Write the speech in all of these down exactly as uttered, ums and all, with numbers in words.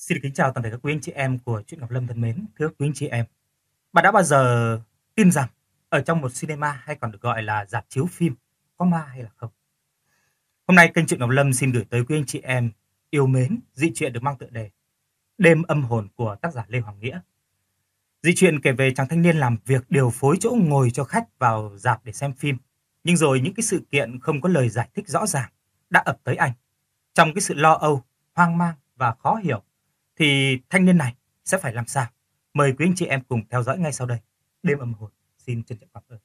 Xin được kính chào toàn thể các quý anh chị em của Truyện Ngọc Lâm thân mến. Thưa quý anh chị em, bạn đã bao giờ tin rằng ở trong một cinema hay còn được gọi là rạp chiếu phim có ma hay là không? Hôm nay kênh Truyện Ngọc Lâm xin gửi tới quý anh chị em yêu mến dị truyện được mang tựa đề Đêm âm hồn của tác giả Lê Hoàng Nghĩa. Dị truyện kể về chàng thanh niên làm việc điều phối chỗ ngồi cho khách vào rạp để xem phim, nhưng rồi những cái sự kiện không có lời giải thích rõ ràng đã ập tới anh. Trong cái sự lo âu, hoang mang và khó hiểu thì thanh niên này sẽ phải làm sao? Mời quý anh chị em cùng theo dõi ngay sau đây. Đêm âm hồn. Xin trân trọng cảm ơn.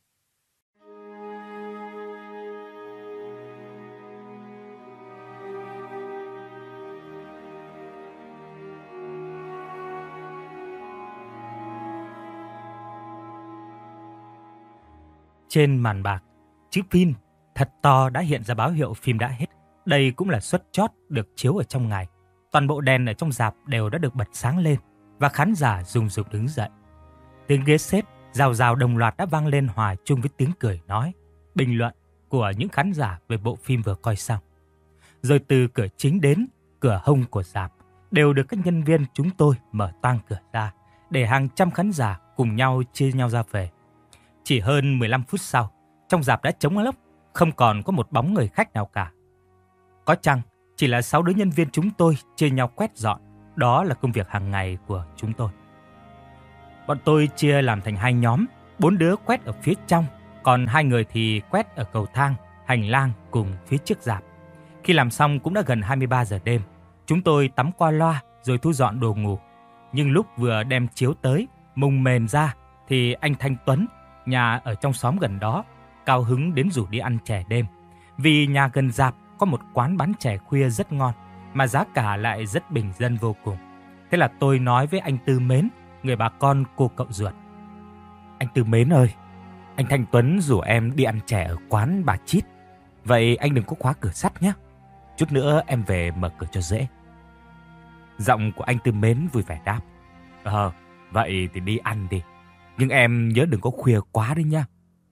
Trên màn bạc, chữ phim thật to đã hiện ra báo hiệu phim đã hết. Đây cũng là suất chót được chiếu ở trong ngày. Toàn bộ đèn ở trong rạp đều đã được bật sáng lên và khán giả rùng rục đứng dậy. Tiếng ghế xếp rào rào đồng loạt đã vang lên hòa chung với tiếng cười nói, bình luận của những khán giả về bộ phim vừa coi xong. Rồi từ cửa chính đến cửa hông của rạp đều được các nhân viên chúng tôi mở toang cửa ra để hàng trăm khán giả cùng nhau chia nhau ra về. Chỉ hơn mười lăm phút sau, trong rạp đã trống lốc, không còn có một bóng người khách nào cả. Có chăng chỉ là sáu đứa nhân viên chúng tôi chia nhau quét dọn, đó là công việc hàng ngày của chúng tôi. Bọn tôi chia làm thành hai nhóm, bốn đứa quét ở phía trong, còn hai người thì quét ở cầu thang, hành lang cùng phía trước rạp. Khi làm xong cũng đã gần hai mươi ba giờ đêm, chúng tôi tắm qua loa rồi thu dọn đồ ngủ. Nhưng lúc vừa đem chiếu tới, mùng mền ra thì anh Thanh Tuấn, nhà ở trong xóm gần đó, cao hứng đến rủ đi ăn chè đêm. Vì nhà gần rạp có một quán bán chè khuya rất ngon, mà giá cả lại rất bình dân vô cùng. Thế là tôi nói với anh Tư Mến, người bà con cô cậu ruột. Anh Tư Mến ơi, anh Thanh Tuấn rủ em đi ăn chè ở quán bà Chít. Vậy anh đừng có khóa cửa sắt nhé. Chút nữa em về mở cửa cho dễ. Giọng của anh Tư Mến vui vẻ đáp. Ờ, vậy thì đi ăn đi. Nhưng em nhớ đừng có khuya quá đấy nhá.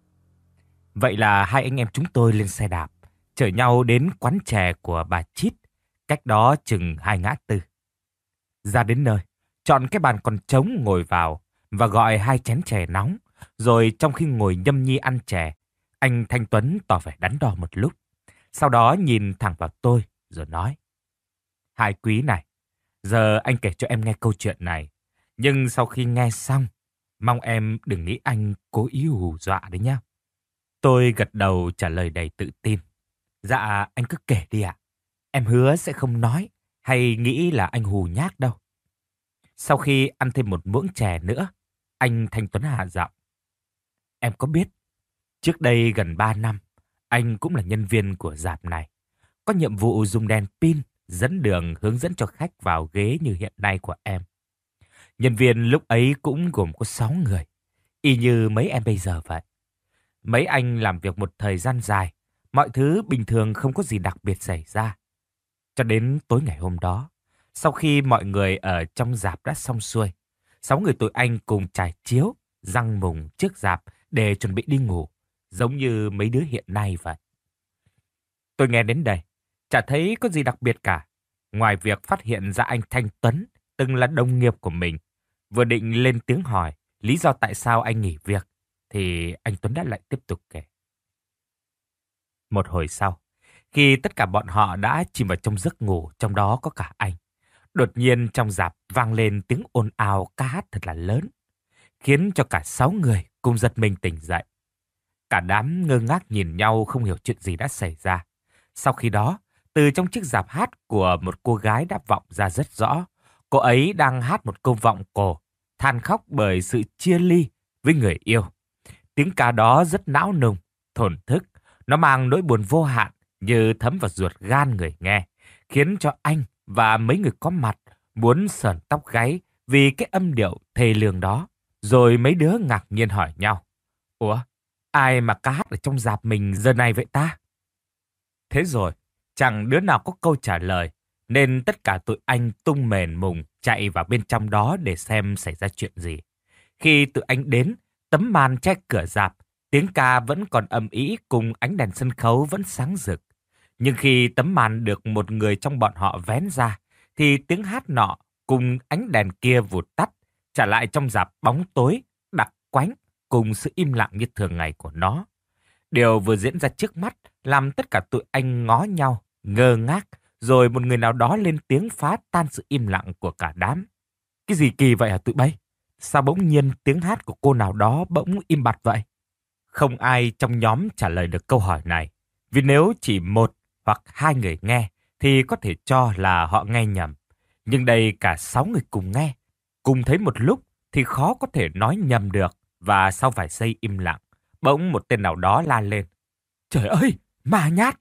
Vậy là hai anh em chúng tôi lên xe đạp, chở nhau đến quán chè của bà Chít, cách đó chừng hai ngã tư. Ra đến nơi, chọn cái bàn còn trống ngồi vào và gọi hai chén chè nóng. Rồi trong khi ngồi nhâm nhi ăn chè, anh Thanh Tuấn tỏ vẻ đắn đo một lúc. Sau đó nhìn thẳng vào tôi rồi nói. Hai quý này, giờ anh kể cho em nghe câu chuyện này. Nhưng sau khi nghe xong, mong em đừng nghĩ anh cố ý hù dọa đấy nhá. Tôi gật đầu trả lời đầy tự tin. Dạ, anh cứ kể đi ạ. Em hứa sẽ không nói hay nghĩ là anh hù nhác đâu. Sau khi ăn thêm một muỗng chè nữa, anh Thanh Tuấn hạ giọng. Em có biết, trước đây gần ba năm, anh cũng là nhân viên của rạp này. Có nhiệm vụ dùng đèn pin, dẫn đường hướng dẫn cho khách vào ghế như hiện nay của em. Nhân viên lúc ấy cũng gồm có sáu người, y như mấy em bây giờ vậy. Mấy anh làm việc một thời gian dài, mọi thứ bình thường không có gì đặc biệt xảy ra. Cho đến tối ngày hôm đó, sau khi mọi người ở trong rạp đã xong xuôi, sáu người tụi anh cùng trải chiếu, răng mùng trước rạp để chuẩn bị đi ngủ, giống như mấy đứa hiện nay vậy. Tôi nghe đến đây, chả thấy có gì đặc biệt cả, ngoài việc phát hiện ra anh Thanh Tuấn từng là đồng nghiệp của mình. Vừa định lên tiếng hỏi lý do tại sao anh nghỉ việc, thì anh Tuấn đã lại tiếp tục kể. Một hồi sau, khi tất cả bọn họ đã chìm vào trong giấc ngủ, trong đó có cả anh, đột nhiên trong rạp vang lên tiếng ồn ào ca hát thật là lớn, khiến cho cả sáu người cùng giật mình tỉnh dậy. Cả đám ngơ ngác nhìn nhau không hiểu chuyện gì đã xảy ra. Sau khi đó, từ trong chiếc rạp hát của một cô gái đã vọng ra rất rõ. Cô ấy đang hát một câu vọng cổ, than khóc bởi sự chia ly với người yêu. Tiếng ca đó rất não nùng, thổn thức. Nó mang nỗi buồn vô hạn như thấm vào ruột gan người nghe, khiến cho anh và mấy người có mặt muốn sởn tóc gáy vì cái âm điệu thê lương đó. Rồi mấy đứa ngạc nhiên hỏi nhau. Ủa, ai mà ca hát ở trong rạp mình giờ này vậy ta? Thế rồi, chẳng đứa nào có câu trả lời, nên tất cả tụi anh tung mền mùng chạy vào bên trong đó để xem xảy ra chuyện gì. Khi tụi anh đến, tấm màn che cửa rạp, tiếng ca vẫn còn ầm ĩ cùng ánh đèn sân khấu vẫn sáng rực. Nhưng khi tấm màn được một người trong bọn họ vén ra, thì tiếng hát nọ cùng ánh đèn kia vụt tắt, trả lại trong rạp bóng tối, đặc quánh cùng sự im lặng như thường ngày của nó. Điều vừa diễn ra trước mắt làm tất cả tụi anh ngó nhau, ngơ ngác, rồi một người nào đó lên tiếng phá tan sự im lặng của cả đám. Cái gì kỳ vậy hả tụi bay? Sao bỗng nhiên tiếng hát của cô nào đó bỗng im bặt vậy? Không ai trong nhóm trả lời được câu hỏi này, vì nếu chỉ một hoặc hai người nghe thì có thể cho là họ nghe nhầm. Nhưng đây cả sáu người cùng nghe, cùng thấy một lúc thì khó có thể nói nhầm được. Và sau vài giây im lặng, bỗng một tên nào đó la lên. Trời ơi, ma nhát!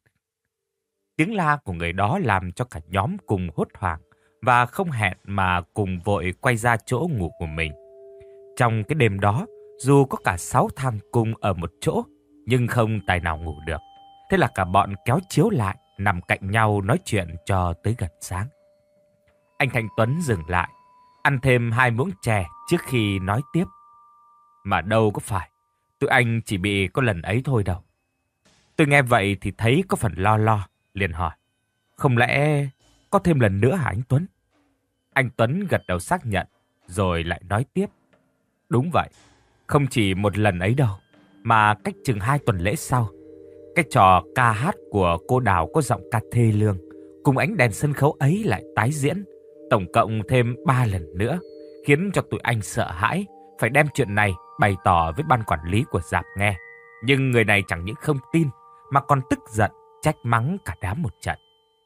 Tiếng la của người đó làm cho cả nhóm cùng hốt hoảng và không hẹn mà cùng vội quay ra chỗ ngủ của mình. Trong cái đêm đó, dù có cả sáu thằng cùng ở một chỗ, nhưng không tài nào ngủ được. Thế là cả bọn kéo chiếu lại, nằm cạnh nhau nói chuyện cho tới gần sáng. Anh Thanh Tuấn dừng lại, ăn thêm hai muỗng chè trước khi nói tiếp. Mà đâu có phải, tụi anh chỉ bị có lần ấy thôi đâu. Tôi nghe vậy thì thấy có phần lo lo, liền hỏi. Không lẽ có thêm lần nữa hả anh Tuấn? Anh Tuấn gật đầu xác nhận, rồi lại nói tiếp. Đúng vậy, không chỉ một lần ấy đâu, mà cách chừng hai tuần lễ sau, cái trò ca hát của cô Đào có giọng ca thê lương, cùng ánh đèn sân khấu ấy lại tái diễn, tổng cộng thêm ba lần nữa, khiến cho tụi anh sợ hãi, phải đem chuyện này bày tỏ với ban quản lý của rạp nghe. Nhưng người này chẳng những không tin, mà còn tức giận, trách mắng cả đám một trận.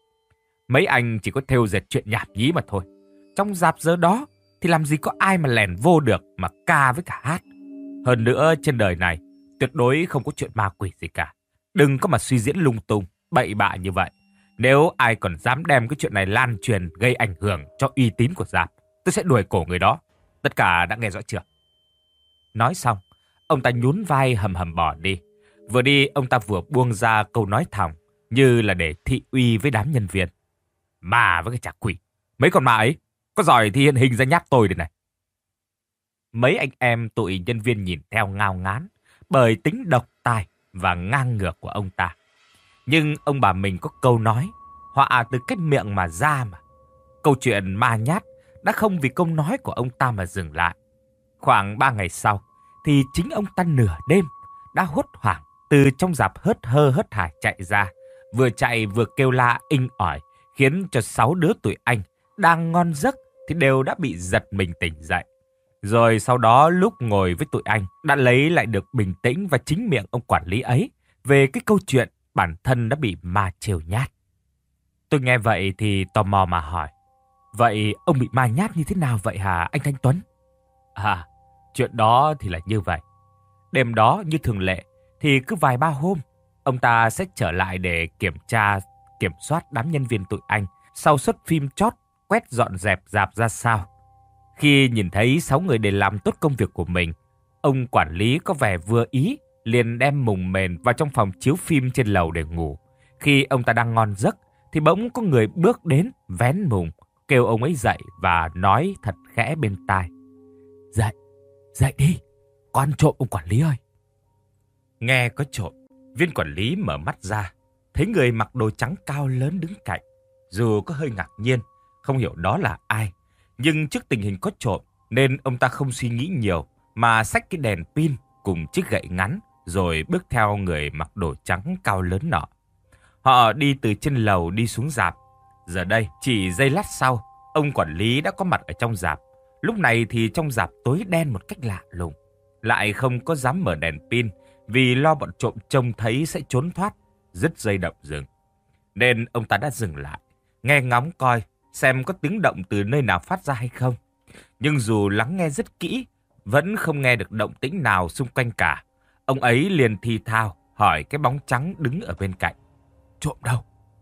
Mấy anh chỉ có thêu dệt chuyện nhảm nhí mà thôi. Trong rạp giờ đó thì làm gì có ai mà lèn vô được mà ca với cả hát. Hơn nữa trên đời này tuyệt đối không có chuyện ma quỷ gì cả. Đừng có mà suy diễn lung tung, bậy bạ như vậy. Nếu ai còn dám đem cái chuyện này lan truyền gây ảnh hưởng cho uy tín của rạp, tôi sẽ đuổi cổ người đó. Tất cả đã nghe rõ chưa? Nói xong, ông ta nhún vai hầm hầm bỏ đi. Vừa đi, ông ta vừa buông ra câu nói thòng, như là để thị uy với đám nhân viên. Ma với cái chả quỷ. Mấy con ma ấy, có giỏi thì hiện hình ra nhát tôi đây này. Mấy anh em tụi nhân viên nhìn theo ngao ngán, bởi tính độc tài và ngang ngược của ông ta. Nhưng ông bà mình có câu nói, họa từ cái miệng mà ra mà. Câu chuyện ma nhát đã không vì câu nói của ông ta mà dừng lại. Khoảng ba ngày sau, thì chính ông ta nửa đêm đã hốt hoảng từ trong rạp hớt hơ hớt hải chạy ra, vừa chạy vừa kêu la inh ỏi, khiến cho sáu đứa tụi anh đang ngon giấc thì đều đã bị giật mình tỉnh dậy. Rồi sau đó lúc ngồi với tụi anh đã lấy lại được bình tĩnh và chính miệng ông quản lý ấy về cái câu chuyện bản thân đã bị ma trêu nhát. Tôi nghe vậy thì tò mò mà hỏi. Vậy ông bị ma nhát như thế nào vậy hả anh Thanh Tuấn? À, chuyện đó thì là như vậy. Đêm đó như thường lệ thì cứ vài ba hôm ông ta sẽ trở lại để kiểm tra, kiểm soát đám nhân viên tụi anh sau suất phim chót quét dọn dẹp rạp ra sao. Khi nhìn thấy sáu người đều làm tốt công việc của mình, ông quản lý có vẻ vừa ý, liền đem mùng mền vào trong phòng chiếu phim trên lầu để ngủ. Khi ông ta đang ngon giấc thì bỗng có người bước đến vén mùng, kêu ông ấy dậy và nói thật khẽ bên tai. Dậy, dậy đi, có ăn trộm ông quản lý ơi. Nghe có trộm, viên quản lý mở mắt ra, thấy người mặc đồ trắng cao lớn đứng cạnh. Dù có hơi ngạc nhiên, không hiểu đó là ai, nhưng trước tình hình có trộm nên ông ta không suy nghĩ nhiều mà xách cái đèn pin cùng chiếc gậy ngắn rồi bước theo người mặc đồ trắng cao lớn nọ. Họ đi từ trên lầu đi xuống rạp. Giờ đây, chỉ giây lát sau, ông quản lý đã có mặt ở trong rạp. Lúc này thì trong rạp tối đen một cách lạ lùng. Lại không có dám mở đèn pin vì lo bọn trộm trông thấy sẽ trốn thoát, dứt dây động rừng. Nên ông ta đã dừng lại, nghe ngóng coi xem có tiếng động từ nơi nào phát ra hay không. Nhưng dù lắng nghe rất kỹ, vẫn không nghe được động tĩnh nào xung quanh cả. Ông ấy liền thì thào hỏi cái bóng trắng đứng ở bên cạnh. Trộm đâu?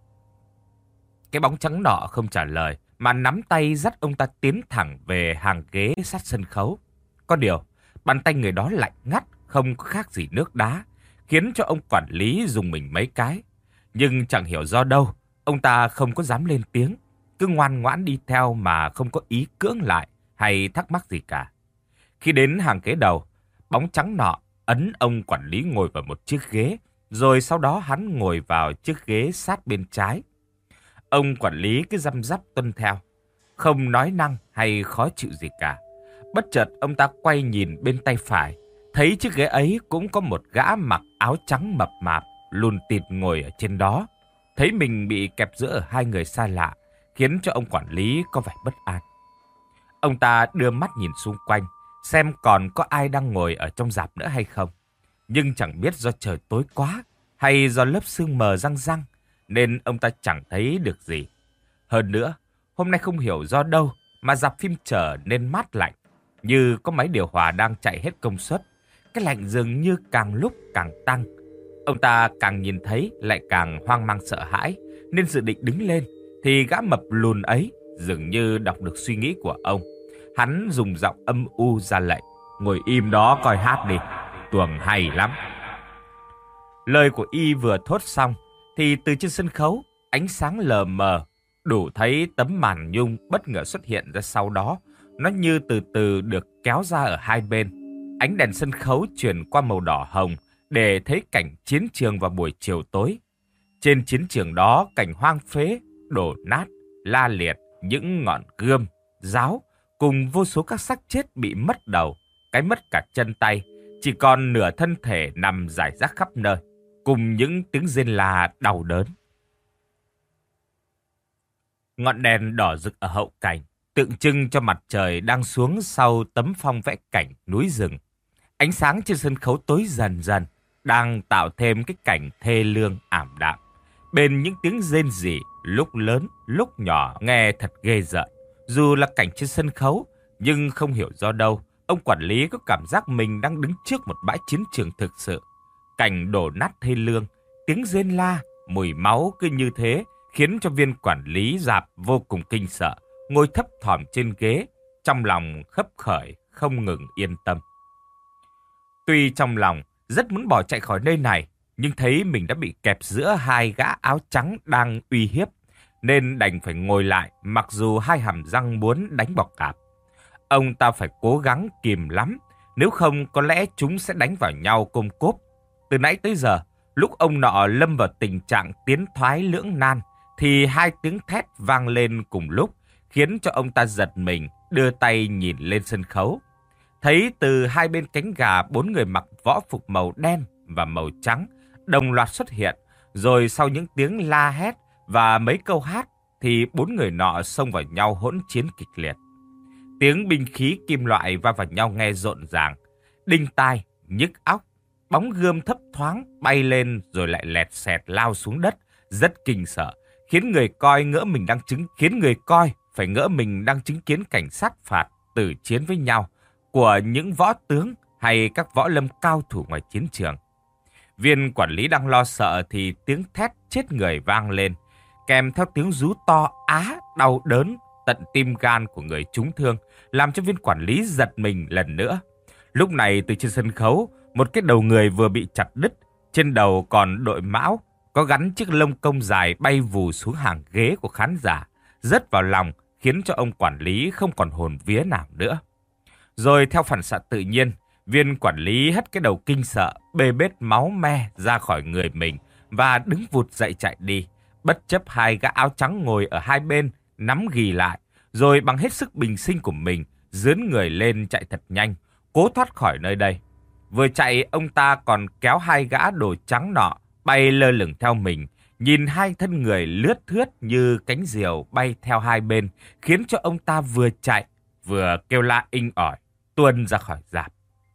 Cái bóng trắng nọ không trả lời, mà nắm tay dắt ông ta tiến thẳng về hàng ghế sát sân khấu. Có điều, bàn tay người đó lạnh ngắt, không có khác gì nước đá, khiến cho ông quản lý dùng mình mấy cái. Nhưng chẳng hiểu do đâu, ông ta không có dám lên tiếng, cứ ngoan ngoãn đi theo mà không có ý cưỡng lại hay thắc mắc gì cả. Khi đến hàng ghế đầu, bóng trắng nọ ấn ông quản lý ngồi vào một chiếc ghế, rồi sau đó hắn ngồi vào chiếc ghế sát bên trái. Ông quản lý cứ răm rắp tuân theo. không nói năng hay khó chịu gì cả. Bất chợt ông ta quay nhìn bên tay phải, thấy chiếc ghế ấy cũng có một gã mặc áo trắng mập mạp, lùn tịt ngồi ở trên đó. Thấy mình bị kẹp giữa ở hai người xa lạ, khiến cho ông quản lý có vẻ bất an. Ông ta đưa mắt nhìn xung quanh, xem còn có ai đang ngồi ở trong rạp nữa hay không. Nhưng chẳng biết do trời tối quá, hay do lớp sương mờ răng răng, nên ông ta chẳng thấy được gì. Hơn nữa, hôm nay không hiểu do đâu mà rạp phim trở nên mát lạnh, như có máy điều hòa đang chạy hết công suất. Cái lạnh dường như càng lúc càng tăng. Ông ta càng nhìn thấy lại càng hoang mang sợ hãi, nên dự định đứng lên, thì gã mập lùn ấy dường như đọc được suy nghĩ của ông. Hắn dùng giọng âm u ra lệnh: "Ngồi im đó coi hát đi, tuồng hay lắm." Lời của y vừa thốt xong, thì từ trên sân khấu, ánh sáng lờ mờ, đủ thấy tấm màn nhung bất ngờ xuất hiện ra sau đó. Nó như từ từ được kéo ra ở hai bên. Ánh đèn sân khấu chuyển qua màu đỏ hồng để thấy cảnh chiến trường vào buổi chiều tối. Trên chiến trường đó, cảnh hoang phế, đổ nát, la liệt, những ngọn gươm, giáo, cùng vô số các xác chết bị mất đầu, cái mất cả chân tay, chỉ còn nửa thân thể nằm rải rác khắp nơi, cùng những tiếng rên la đau đớn. Ngọn đèn đỏ rực ở hậu cảnh, tượng trưng cho mặt trời đang xuống sau tấm phong vẽ cảnh núi rừng. Ánh sáng trên sân khấu tối dần dần, đang tạo thêm cái cảnh thê lương ảm đạm. Bên những tiếng rên rỉ, lúc lớn, lúc nhỏ, nghe thật ghê rợn. Dù là cảnh trên sân khấu, nhưng không hiểu do đâu, ông quản lý có cảm giác mình đang đứng trước một bãi chiến trường thực sự. Cảnh đổ nát thê lương, tiếng rên la, mùi máu cứ như thế, khiến cho viên quản lý rạp vô cùng kinh sợ, ngồi thấp thỏm trên ghế, trong lòng khấp khởi, không ngừng yên tâm. Tuy trong lòng rất muốn bỏ chạy khỏi nơi này, nhưng thấy mình đã bị kẹp giữa hai gã áo trắng đang uy hiếp, nên đành phải ngồi lại mặc dù hai hàm răng muốn đánh bọc cạp. Ông ta phải cố gắng kìm lắm, nếu không có lẽ chúng sẽ đánh vào nhau côm cốp. Từ nãy tới giờ, lúc ông nọ lâm vào tình trạng tiến thoái lưỡng nan, thì hai tiếng thét vang lên cùng lúc, khiến cho ông ta giật mình, đưa tay nhìn lên sân khấu. Thấy từ hai bên cánh gà bốn người mặc võ phục màu đen và màu trắng đồng loạt xuất hiện, rồi sau những tiếng la hét và mấy câu hát thì bốn người nọ xông vào nhau hỗn chiến kịch liệt. Tiếng binh khí kim loại va vào nhau nghe rộn ràng, đinh tai, nhức óc, bóng gươm thấp thoáng bay lên rồi lại lẹt xẹt lao xuống đất, rất kinh sợ, khiến người coi ngỡ mình đang chứng khiến người coi phải ngỡ mình đang chứng kiến cảnh sát phạt tử chiến với nhau của những võ tướng hay các võ lâm cao thủ ngoài chiến trường. Viên quản lý đang lo sợ thì tiếng thét chết người vang lên, kèm theo tiếng rú to á đau đớn tận tim gan của người trúng thương, làm cho viên quản lý giật mình lần nữa. Lúc này từ trên sân khấu, một cái đầu người vừa bị chặt đứt, trên đầu còn đội mão, có gắn chiếc lông công dài bay vù xuống hàng ghế của khán giả, rớt vào lòng, khiến cho ông quản lý không còn hồn vía nào nữa. Rồi theo phản xạ tự nhiên, viên quản lý hất cái đầu kinh sợ, bê bết máu me ra khỏi người mình và đứng vụt dậy chạy đi, bất chấp hai gã áo trắng ngồi ở hai bên nắm ghì lại, rồi bằng hết sức bình sinh của mình dướn người lên chạy thật nhanh, cố thoát khỏi nơi đây. Vừa chạy, ông ta còn kéo hai gã đồ trắng nọ bay lơ lửng theo mình, nhìn hai thân người lướt thướt như cánh diều bay theo hai bên, khiến cho ông ta vừa chạy vừa kêu la inh ỏi, tuôn ra khỏi rạp.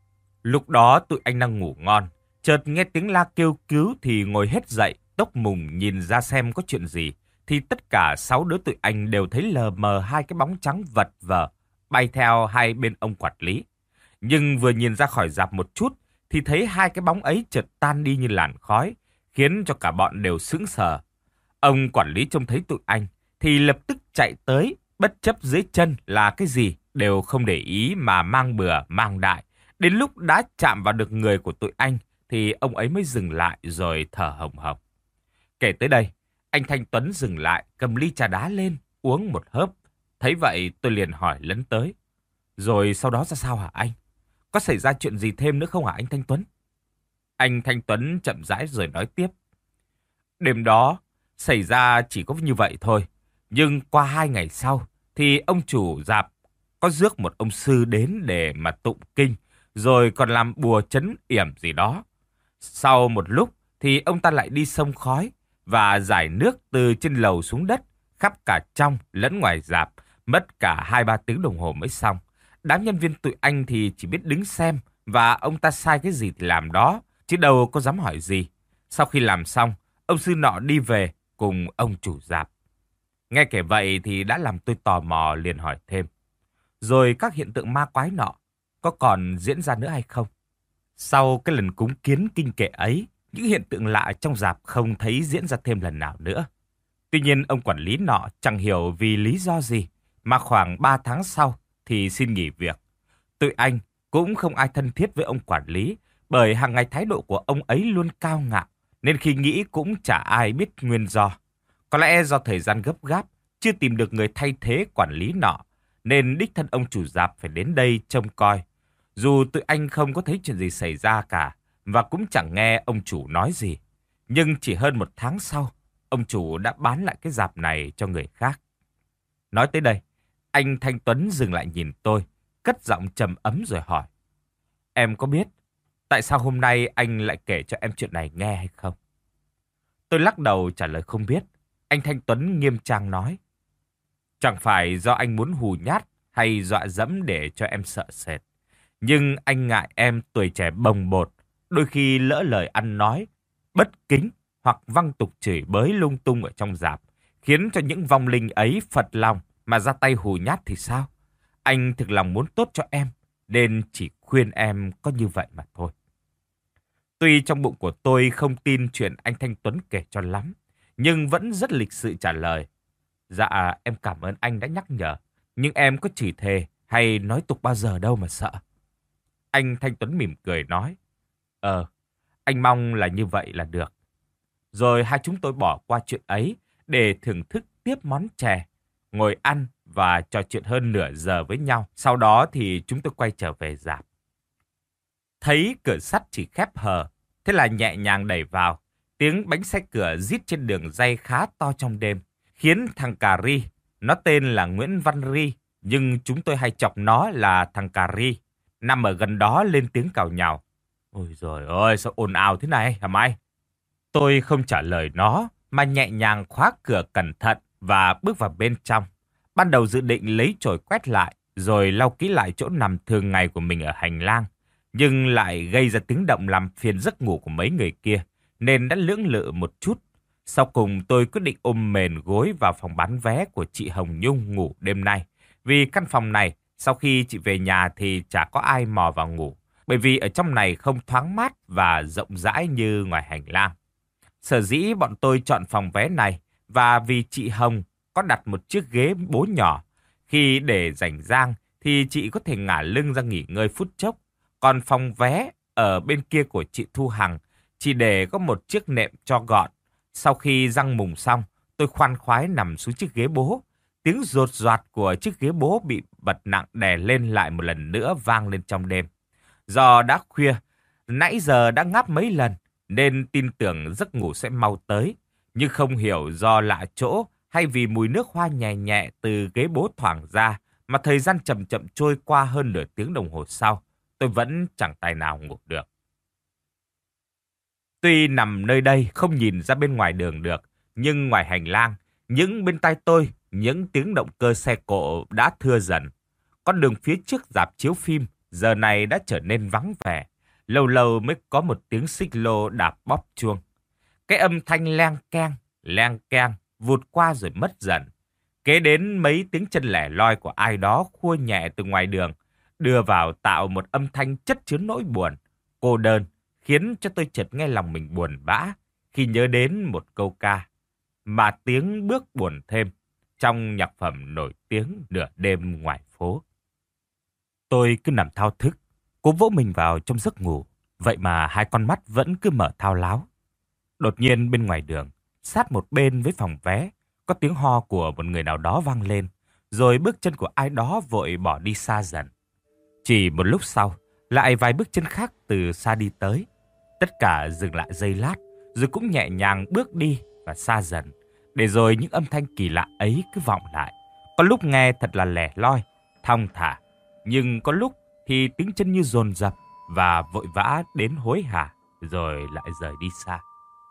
Lúc đó tụi anh đang ngủ ngon, chợt nghe tiếng la kêu cứu thì ngồi hết dậy, tốc mùng nhìn ra xem có chuyện gì, thì tất cả sáu đứa tụi anh đều thấy lờ mờ hai cái bóng trắng vật vờ bay theo hai bên ông quản lý. Nhưng vừa nhìn ra khỏi rạp một chút thì thấy hai cái bóng ấy chợt tan đi như làn khói, khiến cho cả bọn đều sững sờ. Ông quản lý trông thấy tụi anh thì lập tức chạy tới, bất chấp dưới chân là cái gì đều không để ý mà mang bừa mang đại. Đến lúc đã chạm vào được người của tụi anh thì ông ấy mới dừng lại rồi thở hồng hộc. Kể tới đây, anh Thanh Tuấn dừng lại, cầm ly trà đá lên, uống một hớp. Thấy vậy tôi liền hỏi lấn tới: "Rồi sau đó ra sao hả anh? Có xảy ra chuyện gì thêm nữa không hả anh Thanh Tuấn?" Anh Thanh Tuấn chậm rãi rồi nói tiếp: "Đêm đó xảy ra chỉ có như vậy thôi. Nhưng qua hai ngày sau thì ông chủ rạp có rước một ông sư đến để mà tụng kinh, rồi còn làm bùa trấn yểm gì đó. Sau một lúc thì ông ta lại đi xông khói và rải nước từ trên lầu xuống đất, khắp cả trong lẫn ngoài rạp, mất cả hai ba tiếng đồng hồ mới xong. Đám nhân viên tụi anh thì chỉ biết đứng xem, và ông ta sai cái gì thì làm đó, chứ đâu có dám hỏi gì. Sau khi làm xong, ông sư nọ đi về cùng ông chủ rạp. Nghe kể vậy thì đã làm tôi tò mò, liền hỏi thêm. Rồi các hiện tượng ma quái nọ có còn diễn ra nữa hay không? Sau cái lần cúng kiến kinh kệ ấy, những hiện tượng lạ trong rạp không thấy diễn ra thêm lần nào nữa. Tuy nhiên ông quản lý nọ chẳng hiểu vì lý do gì mà khoảng ba tháng sau thì xin nghỉ việc. Tụi anh cũng không ai thân thiết với ông quản lý, bởi hàng ngày thái độ của ông ấy luôn cao ngạo, nên khi nghĩ cũng chả ai biết nguyên do. Có lẽ do thời gian gấp gáp, chưa tìm được người thay thế quản lý nọ, nên đích thân ông chủ rạp phải đến đây trông coi. Dù tụi anh không có thấy chuyện gì xảy ra cả, và cũng chẳng nghe ông chủ nói gì. Nhưng chỉ hơn một tháng sau, ông chủ đã bán lại cái rạp này cho người khác. Nói tới đây, anh Thanh Tuấn dừng lại nhìn tôi, cất giọng trầm ấm rồi hỏi. Em có biết tại sao hôm nay anh lại kể cho em chuyện này nghe hay không? Tôi lắc đầu trả lời không biết. Anh Thanh Tuấn nghiêm trang nói. Chẳng phải do anh muốn hù nhát hay dọa dẫm để cho em sợ sệt. Nhưng anh ngại em tuổi trẻ bồng bột, đôi khi lỡ lời ăn nói, bất kính hoặc văng tục chửi bới lung tung ở trong rạp, khiến cho những vong linh ấy phật lòng mà ra tay hù nhát thì sao? Anh thực lòng muốn tốt cho em, nên chỉ khuyên em có như vậy mà thôi. Tuy trong bụng của tôi không tin chuyện anh Thanh Tuấn kể cho lắm, nhưng vẫn rất lịch sự trả lời. Dạ, em cảm ơn anh đã nhắc nhở, nhưng em có chửi thề hay nói tục bao giờ đâu mà sợ. Anh Thanh Tuấn mỉm cười nói. Ờ, anh mong là như vậy là được. Rồi hai chúng tôi bỏ qua chuyện ấy để thưởng thức tiếp món chè, ngồi ăn và trò chuyện hơn nửa giờ với nhau. Sau đó thì chúng tôi quay trở về rạp. Thấy cửa sắt chỉ khép hờ, thế là nhẹ nhàng đẩy vào. Tiếng bánh xe cửa rít trên đường ray khá to trong đêm, khiến thằng Cà Ri, nó tên là Nguyễn Văn Ri, nhưng chúng tôi hay chọc nó là thằng Cà Ri, nằm ở gần đó lên tiếng càu nhàu. Ôi giời ơi, sao ồn ào thế này hả mày? Tôi không trả lời nó, mà nhẹ nhàng khóa cửa cẩn thận và bước vào bên trong. Ban đầu dự định lấy chổi quét lại, rồi lau kỹ lại chỗ nằm thường ngày của mình ở hành lang, nhưng lại gây ra tiếng động làm phiền giấc ngủ của mấy người kia, nên đã lưỡng lự một chút. Sau cùng tôi quyết định ôm mền gối vào phòng bán vé của chị Hồng Nhung ngủ đêm nay. Vì căn phòng này, sau khi chị về nhà thì chả có ai mò vào ngủ, bởi vì ở trong này không thoáng mát và rộng rãi như ngoài hành lang. Sở dĩ bọn tôi chọn phòng vé này, và vì chị Hồng có đặt một chiếc ghế bố nhỏ. Khi để rảnh rang thì chị có thể ngả lưng ra nghỉ ngơi phút chốc. Còn phòng vé ở bên kia của chị Thu Hằng chỉ để có một chiếc nệm cho gọn. Sau khi răng mùng xong, tôi khoan khoái nằm xuống chiếc ghế bố. Tiếng rột rạt của chiếc ghế bố bị bật nặng đè lên lại một lần nữa vang lên trong đêm. Do đã khuya, nãy giờ đã ngáp mấy lần, nên tin tưởng giấc ngủ sẽ mau tới. Nhưng không hiểu do lạ chỗ hay vì mùi nước hoa nhẹ nhẹ từ ghế bố thoảng ra, mà thời gian chậm chậm trôi qua hơn nửa tiếng đồng hồ sau, tôi vẫn chẳng tài nào ngủ được. Tuy nằm nơi đây không nhìn ra bên ngoài đường được, nhưng ngoài hành lang, những bên tai tôi, những tiếng động cơ xe cộ đã thưa dần. Con đường phía trước rạp chiếu phim giờ này đã trở nên vắng vẻ. Lâu lâu mới có một tiếng xích lô đạp bóp chuông. Cái âm thanh leng keng, leng keng vụt qua rồi mất dần. Kế đến mấy tiếng chân lẻ loi của ai đó khua nhẹ từ ngoài đường, đưa vào tạo một âm thanh chất chứa nỗi buồn, cô đơn, khiến cho tôi chợt nghe lòng mình buồn bã khi nhớ đến một câu ca mà tiếng bước buồn thêm trong nhạc phẩm nổi tiếng nửa đêm ngoài phố. Tôi cứ nằm thao thức, cố vỗ mình vào trong giấc ngủ, vậy mà hai con mắt vẫn cứ mở thao láo. Đột nhiên bên ngoài đường, sát một bên với phòng vé, có tiếng ho của một người nào đó vang lên, rồi bước chân của ai đó vội bỏ đi xa dần. Chỉ một lúc sau, lại vài bước chân khác từ xa đi tới. Tất cả dừng lại giây lát, rồi cũng nhẹ nhàng bước đi và xa dần, để rồi những âm thanh kỳ lạ ấy cứ vọng lại. Có lúc nghe thật là lẻ loi, thong thả, nhưng có lúc thì tiếng chân như dồn dập và vội vã đến hối hả rồi lại rời đi xa.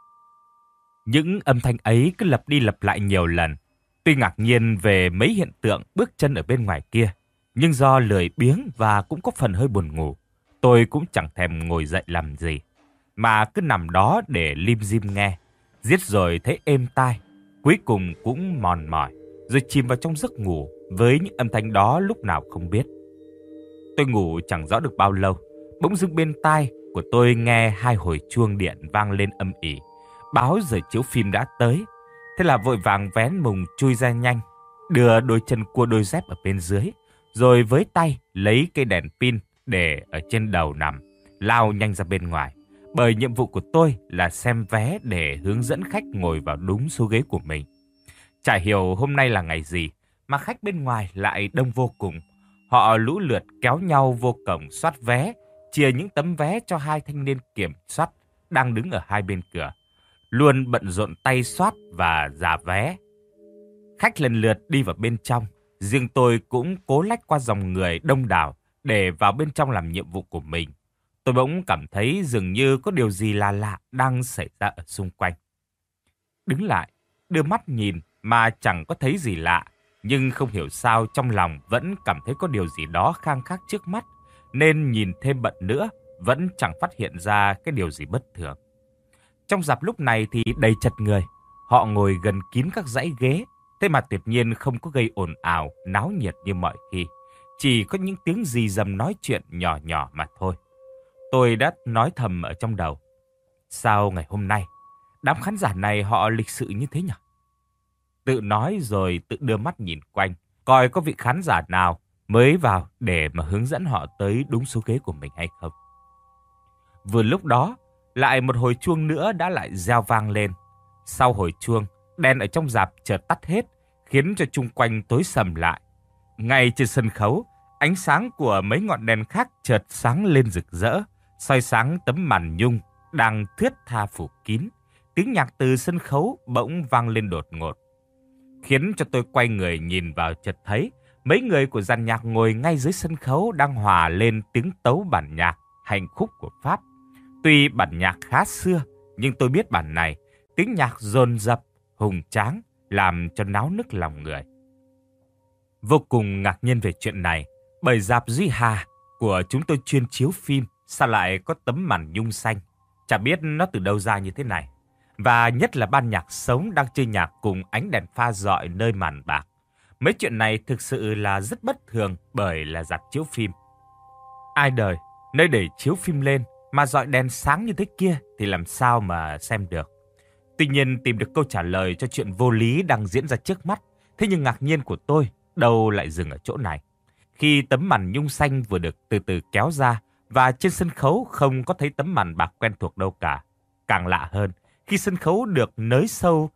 Những âm thanh ấy cứ lặp đi lặp lại nhiều lần. Tuy ngạc nhiên về mấy hiện tượng bước chân ở bên ngoài kia, nhưng do lười biếng và cũng có phần hơi buồn ngủ, tôi cũng chẳng thèm ngồi dậy làm gì, mà cứ nằm đó để lim dim nghe, giết rồi thấy êm tai, cuối cùng cũng mòn mỏi, rồi chìm vào trong giấc ngủ với những âm thanh đó lúc nào không biết. Tôi ngủ chẳng rõ được bao lâu, bỗng dưng bên tai của tôi nghe hai hồi chuông điện vang lên âm ỉ, báo giờ chiếu phim đã tới. Thế là vội vàng vén mùng chui ra nhanh, đưa đôi chân cua đôi dép ở bên dưới, rồi với tay lấy cây đèn pin để ở trên đầu nằm, lao nhanh ra bên ngoài. Bởi nhiệm vụ của tôi là xem vé để hướng dẫn khách ngồi vào đúng số ghế của mình. Chả hiểu hôm nay là ngày gì mà khách bên ngoài lại đông vô cùng. Họ lũ lượt kéo nhau vô cổng soát vé, chia những tấm vé cho hai thanh niên kiểm soát đang đứng ở hai bên cửa, luôn bận rộn tay soát và rà vé. Khách lần lượt đi vào bên trong, riêng tôi cũng cố lách qua dòng người đông đảo để vào bên trong làm nhiệm vụ của mình. Tôi bỗng cảm thấy dường như có điều gì là lạ đang xảy ra ở xung quanh. Đứng lại, đưa mắt nhìn mà chẳng có thấy gì lạ, nhưng không hiểu sao trong lòng vẫn cảm thấy có điều gì đó khang khác trước mắt, nên nhìn thêm bận nữa vẫn chẳng phát hiện ra cái điều gì bất thường. Trong rạp lúc này thì đầy chật người, họ ngồi gần kín các dãy ghế, thế mà tuyệt nhiên không có gây ồn ào, náo nhiệt như mọi khi, chỉ có những tiếng rì rầm nói chuyện nhỏ nhỏ mà thôi. Tôi đã nói thầm ở trong đầu, sao ngày hôm nay đám khán giả này họ lịch sự như thế nhỉ? Tự nói rồi tự đưa mắt nhìn quanh, coi có vị khán giả nào mới vào để mà hướng dẫn họ tới đúng số ghế của mình hay không. Vừa lúc đó, lại một hồi chuông nữa đã lại reo vang lên. Sau hồi chuông, đèn ở trong rạp chợt tắt hết, khiến cho chung quanh tối sầm lại. Ngay trên sân khấu, ánh sáng của mấy ngọn đèn khác chợt sáng lên rực rỡ, soi sáng tấm màn nhung đang thướt tha phủ kín. Tiếng nhạc từ sân khấu bỗng vang lên đột ngột, khiến cho tôi quay người nhìn vào chợt thấy mấy người của dàn nhạc ngồi ngay dưới sân khấu đang hòa lên tiếng tấu bản nhạc hành khúc của Pháp. Tuy bản nhạc khá xưa, nhưng tôi biết bản này, tiếng nhạc dồn dập, hùng tráng, làm cho náo nức lòng người. Vô cùng ngạc nhiên về chuyện này, bởi rạp Duy Hà của chúng tôi chuyên chiếu phim, sao lại có tấm màn nhung xanh, chả biết nó từ đâu ra như thế này. Và nhất là ban nhạc sống đang chơi nhạc cùng ánh đèn pha rọi nơi màn bạc. Mấy chuyện này thực sự là rất bất thường bởi là rạp chiếu phim. Ai đời, nơi để chiếu phim lên mà rọi đèn sáng như thế kia thì làm sao mà xem được. Tuy nhiên tìm được câu trả lời cho chuyện vô lý đang diễn ra trước mắt. Thế nhưng ngạc nhiên của tôi đâu lại dừng ở chỗ này. Khi tấm màn nhung xanh vừa được từ từ kéo ra và trên sân khấu không có thấy tấm màn bạc quen thuộc đâu cả. Càng lạ hơn, khi sân khấu được nới sâu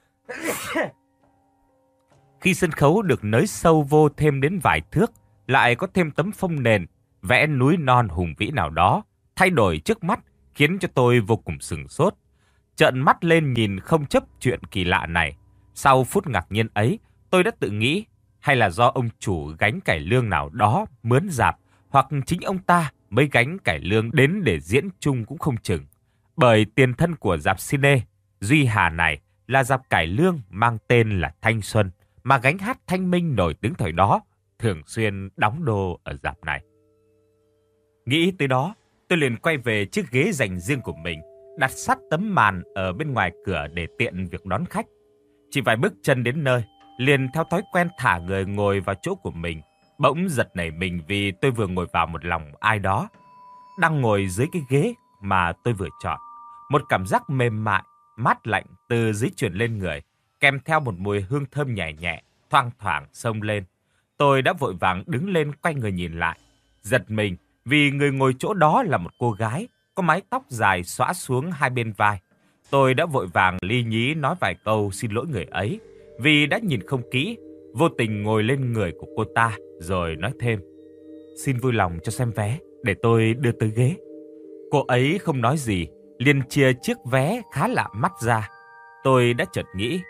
Khi sân khấu được nới sâu vô thêm đến vài thước, lại có thêm tấm phông nền vẽ núi non hùng vĩ nào đó thay đổi trước mắt, khiến cho tôi vô cùng sửng sốt. Trợn mắt lên nhìn không chấp chuyện kỳ lạ này. Sau phút ngạc nhiên ấy, tôi đã tự nghĩ, hay là do ông chủ gánh cải lương nào đó mướn rạp, hoặc chính ông ta mới gánh cải lương đến để diễn chung cũng không chừng. Bởi tiền thân của rạp cine Duy Hà này là rạp cải lương mang tên là Thanh Xuân, mà gánh hát Thanh Minh nổi tiếng thời đó thường xuyên đóng đô ở rạp này. Nghĩ tới đó, tôi liền quay về chiếc ghế dành riêng của mình, đặt sát tấm màn ở bên ngoài cửa để tiện việc đón khách. Chỉ vài bước chân đến nơi, liền theo thói quen thả người ngồi vào chỗ của mình. Bỗng giật nảy mình vì tôi vừa ngồi vào một lòng ai đó đang ngồi dưới cái ghế mà tôi vừa chọn. Một cảm giác mềm mại, mát lạnh từ dưới truyền lên người, kèm theo một mùi hương thơm nhẹ nhẹ, thoang thoảng xông lên. Tôi đã vội vàng đứng lên quay người nhìn lại, giật mình vì người ngồi chỗ đó là một cô gái, có mái tóc dài xõa xuống hai bên vai. Tôi đã vội vàng li nhí nói vài câu xin lỗi người ấy, vì đã nhìn không kỹ, vô tình ngồi lên người của cô ta, rồi nói thêm: "Xin vui lòng cho xem vé, để tôi đưa tới ghế." Cô ấy không nói gì, liền chia chiếc vé khá lạ mắt ra. Tôi đã chợt nghĩ,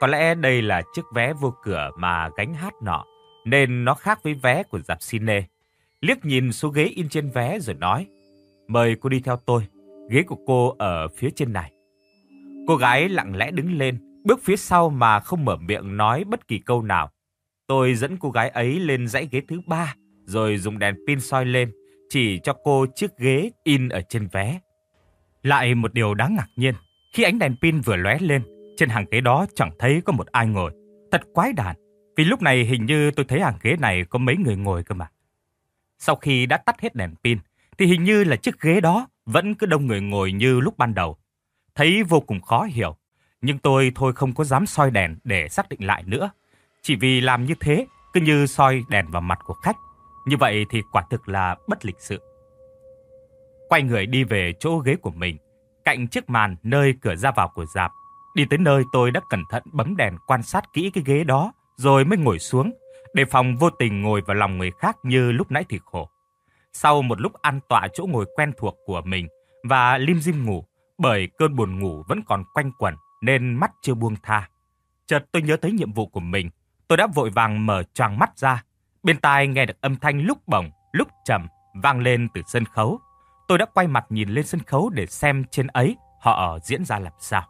Có lẽ đây là chiếc vé vô cửa mà gánh hát nọ, nên nó khác với vé của rạp cine. Liếc nhìn số ghế in trên vé rồi nói, mời cô đi theo tôi, ghế của cô ở phía trên này. Cô gái lặng lẽ đứng lên, bước phía sau mà không mở miệng nói bất kỳ câu nào. Tôi dẫn cô gái ấy lên dãy ghế thứ ba, rồi dùng đèn pin soi lên, chỉ cho cô chiếc ghế in ở trên vé. Lại một điều đáng ngạc nhiên, khi ánh đèn pin vừa lóe lên, trên hàng ghế đó chẳng thấy có một ai ngồi. Thật quái đản, vì lúc này hình như tôi thấy hàng ghế này có mấy người ngồi cơ mà. Sau khi đã tắt hết đèn pin, thì hình như là chiếc ghế đó vẫn cứ đông người ngồi như lúc ban đầu. Thấy vô cùng khó hiểu, nhưng tôi thôi không có dám soi đèn để xác định lại nữa. Chỉ vì làm như thế, cứ như soi đèn vào mặt của khách. Như vậy thì quả thực là bất lịch sự. Quay người đi về chỗ ghế của mình, cạnh chiếc màn nơi cửa ra vào của rạp. Đi tới nơi tôi đã cẩn thận bấm đèn quan sát kỹ cái ghế đó, rồi mới ngồi xuống, đề phòng vô tình ngồi vào lòng người khác như lúc nãy thì khổ. Sau một lúc an tọa chỗ ngồi quen thuộc của mình và lim dim ngủ, bởi cơn buồn ngủ vẫn còn quanh quẩn nên mắt chưa buông tha. Chợt tôi nhớ tới nhiệm vụ của mình, tôi đã vội vàng mở choàng mắt ra. Bên tai nghe được âm thanh lúc bổng, lúc trầm vang lên từ sân khấu. Tôi đã quay mặt nhìn lên sân khấu để xem trên ấy họ diễn ra làm sao.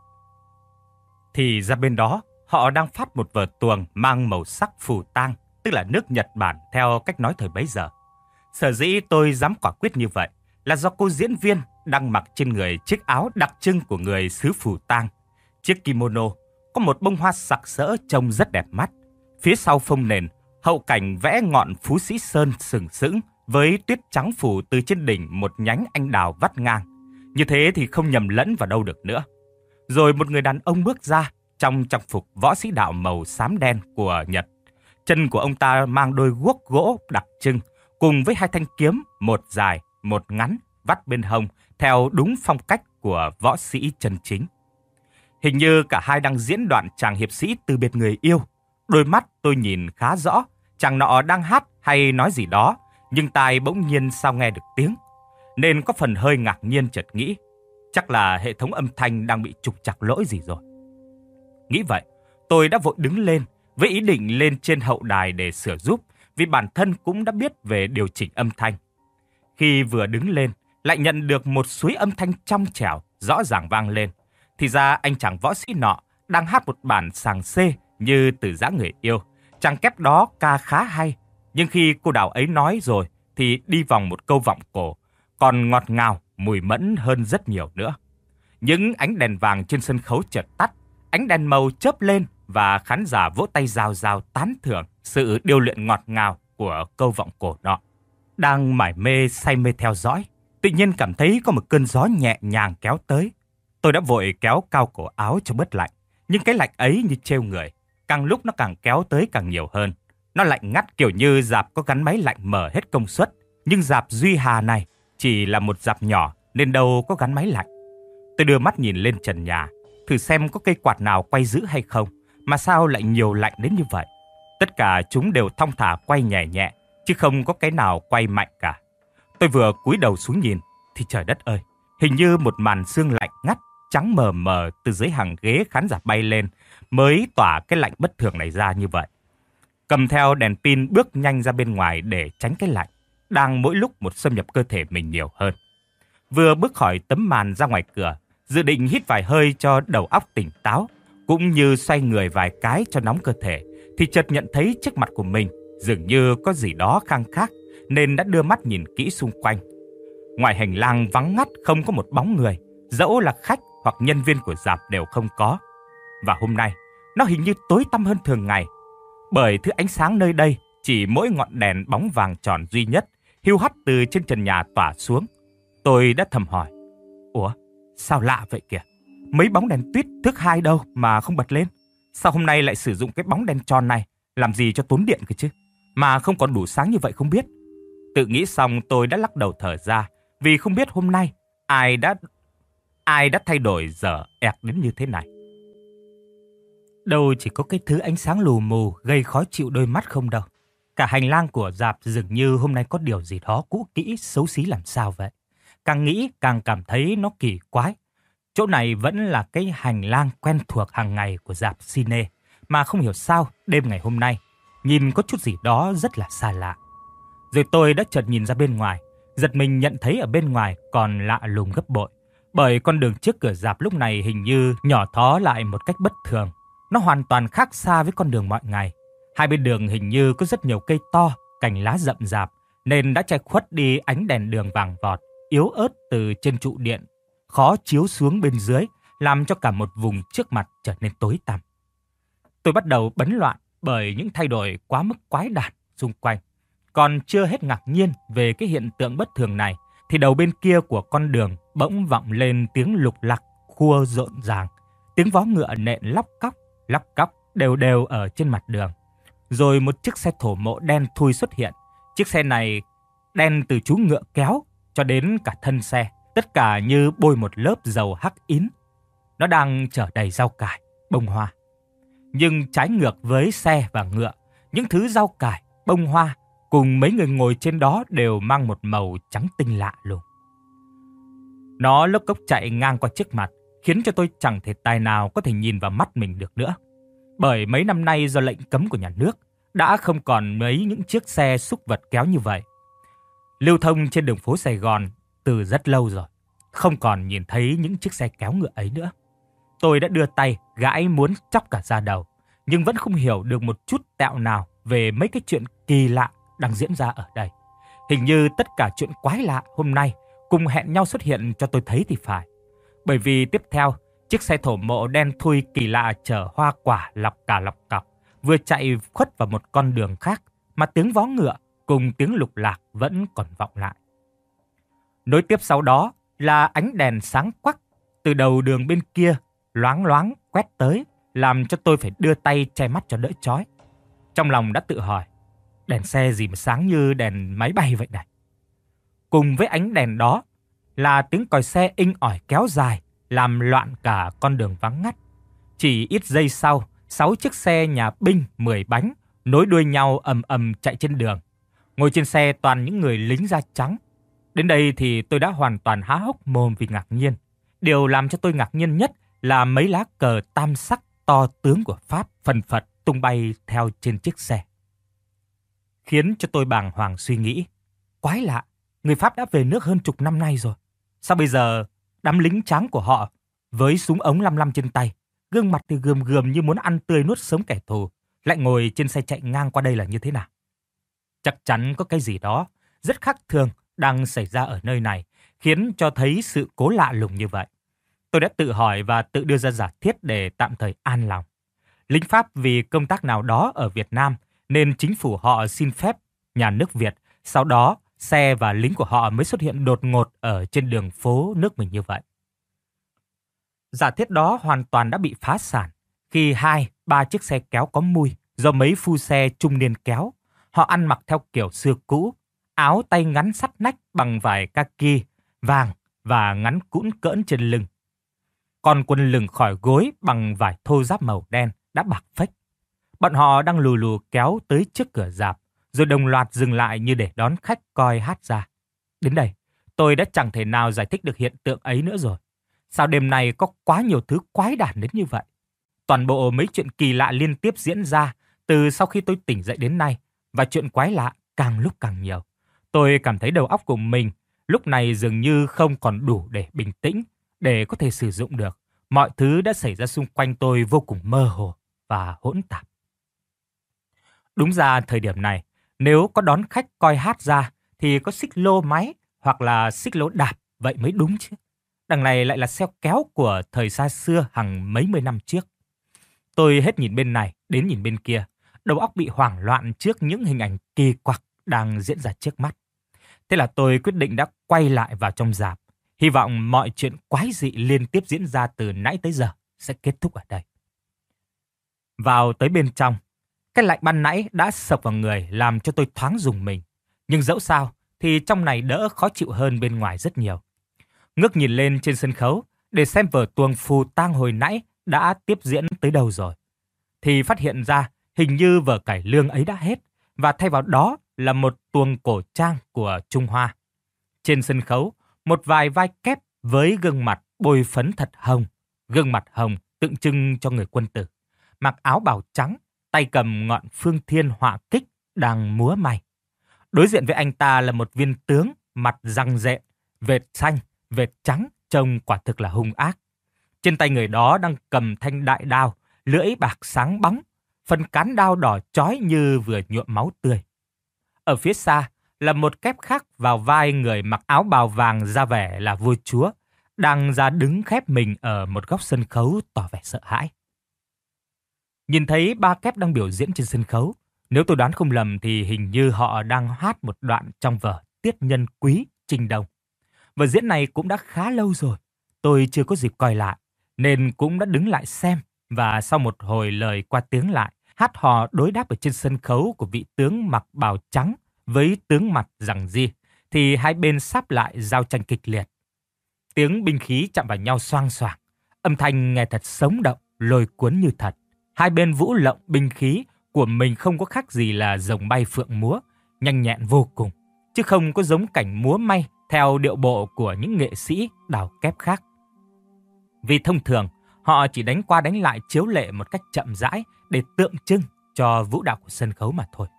Thì ra bên đó, họ đang phát một vở tuồng mang màu sắc phù tang, tức là nước Nhật Bản theo cách nói thời bấy giờ. Sở dĩ tôi dám quả quyết như vậy là do cô diễn viên đang mặc trên người chiếc áo đặc trưng của người xứ Phù Tang. Chiếc kimono có một bông hoa sặc sỡ trông rất đẹp mắt. Phía sau phông nền, hậu cảnh vẽ ngọn Phú Sĩ Sơn sừng sững với tuyết trắng phủ từ trên đỉnh một nhánh anh đào vắt ngang. Như thế thì không nhầm lẫn vào đâu được nữa. Rồi một người đàn ông bước ra trong trang phục võ sĩ đạo màu xám đen của Nhật. Chân của ông ta mang đôi guốc gỗ đặc trưng cùng với hai thanh kiếm, một dài, một ngắn, vắt bên hông theo đúng phong cách của võ sĩ chân chính. Hình như cả hai đang diễn đoạn chàng hiệp sĩ từ biệt người yêu. Đôi mắt tôi nhìn khá rõ, chàng nọ đang hát hay nói gì đó, nhưng tai bỗng nhiên sao nghe được tiếng. Nên có phần hơi ngạc nhiên chợt nghĩ, chắc là hệ thống âm thanh đang bị trục trặc lỗi gì rồi. Nghĩ vậy, tôi đã vội đứng lên với ý định lên trên hậu đài để sửa giúp, vì bản thân cũng đã biết về điều chỉnh âm thanh. Khi vừa đứng lên, lại nhận được một suối âm thanh trong trẻo rõ ràng vang lên. Thì ra anh chàng võ sĩ nọ đang hát một bản sàng xê như từ giã người yêu. Chàng kép đó ca khá hay, nhưng khi cô đào ấy nói rồi thì đi vòng một câu vọng cổ, còn ngọt ngào, mùi mẫn hơn rất nhiều nữa. Những ánh đèn vàng trên sân khấu chợt tắt, ánh đèn màu chớp lên và khán giả vỗ tay rào rào tán thưởng sự điêu luyện ngọt ngào của câu vọng cổ nọ. Đang mải mê say mê theo dõi, tự nhiên cảm thấy có một cơn gió nhẹ nhàng kéo tới. Tôi đã vội kéo cao cổ áo cho bớt lạnh, nhưng cái lạnh ấy như trêu người, càng lúc nó càng kéo tới càng nhiều hơn. Nó lạnh ngắt kiểu như rạp có gắn máy lạnh mở hết công suất, nhưng rạp Duy Hà này chỉ là một rạp nhỏ nên đâu có gắn máy lạnh. Tôi đưa mắt nhìn lên trần nhà, thử xem có cây quạt nào quay giữ hay không, mà sao lại nhiều lạnh đến như vậy. Tất cả chúng đều thong thả quay nhẹ nhẹ, chứ không có cái nào quay mạnh cả. Tôi vừa cúi đầu xuống nhìn, thì trời đất ơi, hình như một màn sương lạnh ngắt, trắng mờ mờ từ dưới hàng ghế khán giả bay lên, mới tỏa cái lạnh bất thường này ra như vậy. Cầm theo đèn pin bước nhanh ra bên ngoài để tránh cái lạnh, đang mỗi lúc một xâm nhập cơ thể mình nhiều hơn. Vừa bước khỏi tấm màn ra ngoài cửa, dự định hít vài hơi cho đầu óc tỉnh táo, cũng như xoay người vài cái cho nóng cơ thể, thì chợt nhận thấy trước mặt của mình dường như có gì đó khang khác, nên đã đưa mắt nhìn kỹ xung quanh. Ngoài hành lang vắng ngắt không có một bóng người, dẫu là khách hoặc nhân viên của rạp đều không có. Và hôm nay, nó hình như tối tăm hơn thường ngày, bởi thứ ánh sáng nơi đây chỉ mỗi ngọn đèn bóng vàng tròn duy nhất, hiu hắt từ trên trần nhà tỏa xuống. Tôi đã thầm hỏi, ủa, sao lạ vậy kìa? Mấy bóng đèn tuyết thước hai đâu mà không bật lên? Sao hôm nay lại sử dụng cái bóng đèn tròn này? Làm gì cho tốn điện cơ chứ? Mà không còn đủ sáng như vậy không biết. Tự nghĩ xong tôi đã lắc đầu thở ra, vì không biết hôm nay ai đã ai đã thay đổi dở ẹc đến như thế này. Đâu chỉ có cái thứ ánh sáng lù mù gây khó chịu đôi mắt không đâu. Cả hành lang của rạp dường như hôm nay có điều gì đó cũ kỹ, xấu xí làm sao vậy. Càng nghĩ càng cảm thấy nó kỳ quái. Chỗ này vẫn là cái hành lang quen thuộc hàng ngày của rạp cine, mà không hiểu sao đêm ngày hôm nay nhìn có chút gì đó rất là xa lạ. Rồi tôi đã chợt nhìn ra bên ngoài, giật mình nhận thấy ở bên ngoài còn lạ lùng gấp bội. Bởi con đường trước cửa rạp lúc này hình như nhỏ thó lại một cách bất thường. Nó hoàn toàn khác xa với con đường mọi ngày. Hai bên đường hình như có rất nhiều cây to, cành lá rậm rạp, nên đã che khuất đi ánh đèn đường vàng vọt, yếu ớt từ trên trụ điện, khó chiếu xuống bên dưới, làm cho cả một vùng trước mặt trở nên tối tăm. Tôi bắt đầu bấn loạn bởi những thay đổi quá mức quái đản xung quanh. Còn chưa hết ngạc nhiên về cái hiện tượng bất thường này, thì đầu bên kia của con đường bỗng vọng lên tiếng lục lạc khua rộn ràng, tiếng vó ngựa nện lóc cóc, lóc cóc đều đều ở trên mặt đường. Rồi một chiếc xe thổ mộ đen thui xuất hiện. Chiếc xe này đen từ chú ngựa kéo cho đến cả thân xe, tất cả như bôi một lớp dầu hắc ín. Nó đang chở đầy rau cải, bông hoa. Nhưng trái ngược với xe và ngựa, những thứ rau cải, bông hoa cùng mấy người ngồi trên đó đều mang một màu trắng tinh lạ lùng. Nó lốc cốc chạy ngang qua trước mặt, khiến cho tôi chẳng thể tài nào có thể nhìn vào mắt mình được nữa. Bởi mấy năm nay do lệnh cấm của nhà nước, đã không còn mấy những chiếc xe xúc vật kéo như vậy. Lưu thông trên đường phố Sài Gòn từ rất lâu rồi, không còn nhìn thấy những chiếc xe kéo ngựa ấy nữa. Tôi đã đưa tay gãi muốn chóc cả da đầu, nhưng vẫn không hiểu được một chút tẹo nào về mấy cái chuyện kỳ lạ đang diễn ra ở đây. Hình như tất cả chuyện quái lạ hôm nay cùng hẹn nhau xuất hiện cho tôi thấy thì phải. Bởi vì tiếp theo, chiếc xe thổ mộ đen thui kỳ lạ chở hoa quả lọc cả lọc cọc vừa chạy khuất vào một con đường khác, mà tiếng vó ngựa cùng tiếng lục lạc vẫn còn vọng lại. Nối tiếp sau đó là ánh đèn sáng quắc từ đầu đường bên kia loáng loáng quét tới, làm cho tôi phải đưa tay che mắt cho đỡ chói. Trong lòng đã tự hỏi, đèn xe gì mà sáng như đèn máy bay vậy này. Cùng với ánh đèn đó là tiếng còi xe inh ỏi kéo dài, làm loạn cả con đường vắng ngắt. Chỉ ít giây sau, sáu chiếc xe nhà binh mười bánh nối đuôi nhau ầm ầm chạy trên đường. Ngồi trên xe toàn những người lính da trắng. Đến đây thì tôi đã hoàn toàn há hốc mồm vì ngạc nhiên. Điều làm cho tôi ngạc nhiên nhất là mấy lá cờ tam sắc to tướng của Pháp phần phật tung bay theo trên chiếc xe. Khiến cho tôi bàng hoàng suy nghĩ, quái lạ, người Pháp đã về nước hơn chục năm nay rồi. Sao bây giờ đám lính trắng của họ với súng ống lăm lăm trên tay, gương mặt thì gườm gườm như muốn ăn tươi nuốt sống kẻ thù, lại ngồi trên xe chạy ngang qua đây là như thế nào? Chắc chắn có cái gì đó rất khác thường đang xảy ra ở nơi này, khiến cho thấy sự cố lạ lùng như vậy. Tôi đã tự hỏi và tự đưa ra giả thiết để tạm thời an lòng. Lính Pháp vì công tác nào đó ở Việt Nam nên chính phủ họ xin phép nhà nước Việt, sau đó xe và lính của họ mới xuất hiện đột ngột ở trên đường phố nước mình như vậy. Giả thiết đó hoàn toàn đã bị phá sản khi hai, ba chiếc xe kéo có mùi do mấy phu xe trung niên kéo. Họ ăn mặc theo kiểu xưa cũ, áo tay ngắn sắt nách bằng vải kaki vàng và ngắn cũn cỡn trên lưng. Còn quần lửng khỏi gối bằng vải thô ráp màu đen đã bạc phách. Bọn họ đang lù lù kéo tới trước cửa rạp, rồi đồng loạt dừng lại như để đón khách coi hát ra. Đến đây, tôi đã chẳng thể nào giải thích được hiện tượng ấy nữa rồi. Sao đêm nay có quá nhiều thứ quái đản đến như vậy? Toàn bộ mấy chuyện kỳ lạ liên tiếp diễn ra từ sau khi tôi tỉnh dậy đến nay, và chuyện quái lạ càng lúc càng nhiều. Tôi cảm thấy đầu óc của mình lúc này dường như không còn đủ để bình tĩnh, để có thể sử dụng được. Mọi thứ đã xảy ra xung quanh tôi vô cùng mơ hồ và hỗn tạp. Đúng ra thời điểm này, nếu có đón khách coi hát ra thì có xích lô máy hoặc là xích lô đạp, vậy mới đúng chứ. Đằng này lại là xe kéo của thời xa xưa hàng mấy mươi năm trước. Tôi hết nhìn bên này đến nhìn bên kia, đầu óc bị hoảng loạn trước những hình ảnh kỳ quặc đang diễn ra trước mắt. Thế là tôi quyết định đã quay lại vào trong rạp, hy vọng mọi chuyện quái dị liên tiếp diễn ra từ nãy tới giờ sẽ kết thúc ở đây. Vào tới bên trong, cái lạnh ban nãy đã sộc vào người làm cho tôi thoáng rùng mình. Nhưng dẫu sao thì trong này đỡ khó chịu hơn bên ngoài rất nhiều. Ngước nhìn lên trên sân khấu để xem vở tuồng phù tang hồi nãy đã tiếp diễn tới đâu rồi, thì phát hiện ra hình như vở cải lương ấy đã hết, và thay vào đó là một tuồng cổ trang của Trung Hoa. Trên sân khấu, một vài vai kép với gương mặt bôi phấn thật hồng, gương mặt hồng tượng trưng cho người quân tử. mặc áo bào trắng, tay cầm ngọn phương thiên họa kích đang múa may. Đối diện với anh ta là một viên tướng mặt răng rện, vệt xanh, vệt trắng, trông quả thực là hung ác. Trên tay người đó đang cầm thanh đại đao, lưỡi bạc sáng bóng, phần cán đao đỏ chói như vừa nhuộm máu tươi. Ở phía xa là một kép khác vào vai người mặc áo bào vàng ra vẻ là vua chúa, đang ra đứng khép mình ở một góc sân khấu tỏ vẻ sợ hãi. Nhìn thấy ba kép đang biểu diễn trên sân khấu, nếu tôi đoán không lầm thì hình như họ đang hát một đoạn trong vở Tiết Nhân Quý Trinh Đông. Vở diễn này cũng đã khá lâu rồi, tôi chưa có dịp coi lại, nên cũng đã đứng lại xem, và sau một hồi lời qua tiếng lại, hát hò đối đáp ở trên sân khấu của vị tướng mặc bào trắng với tướng mặt rằng di, thì hai bên sáp lại giao tranh kịch liệt. Tiếng binh khí chạm vào nhau xoang xoảng, âm thanh nghe thật sống động, lôi cuốn như thật. Hai bên vũ lộng binh khí của mình không có khác gì là rồng bay phượng múa, nhanh nhẹn vô cùng, chứ không có giống cảnh múa may theo điệu bộ của những nghệ sĩ đào kép khác. Vì thông thường, họ chỉ đánh qua đánh lại chiếu lệ một cách chậm rãi để tượng trưng cho vũ đạo của sân khấu mà thôi.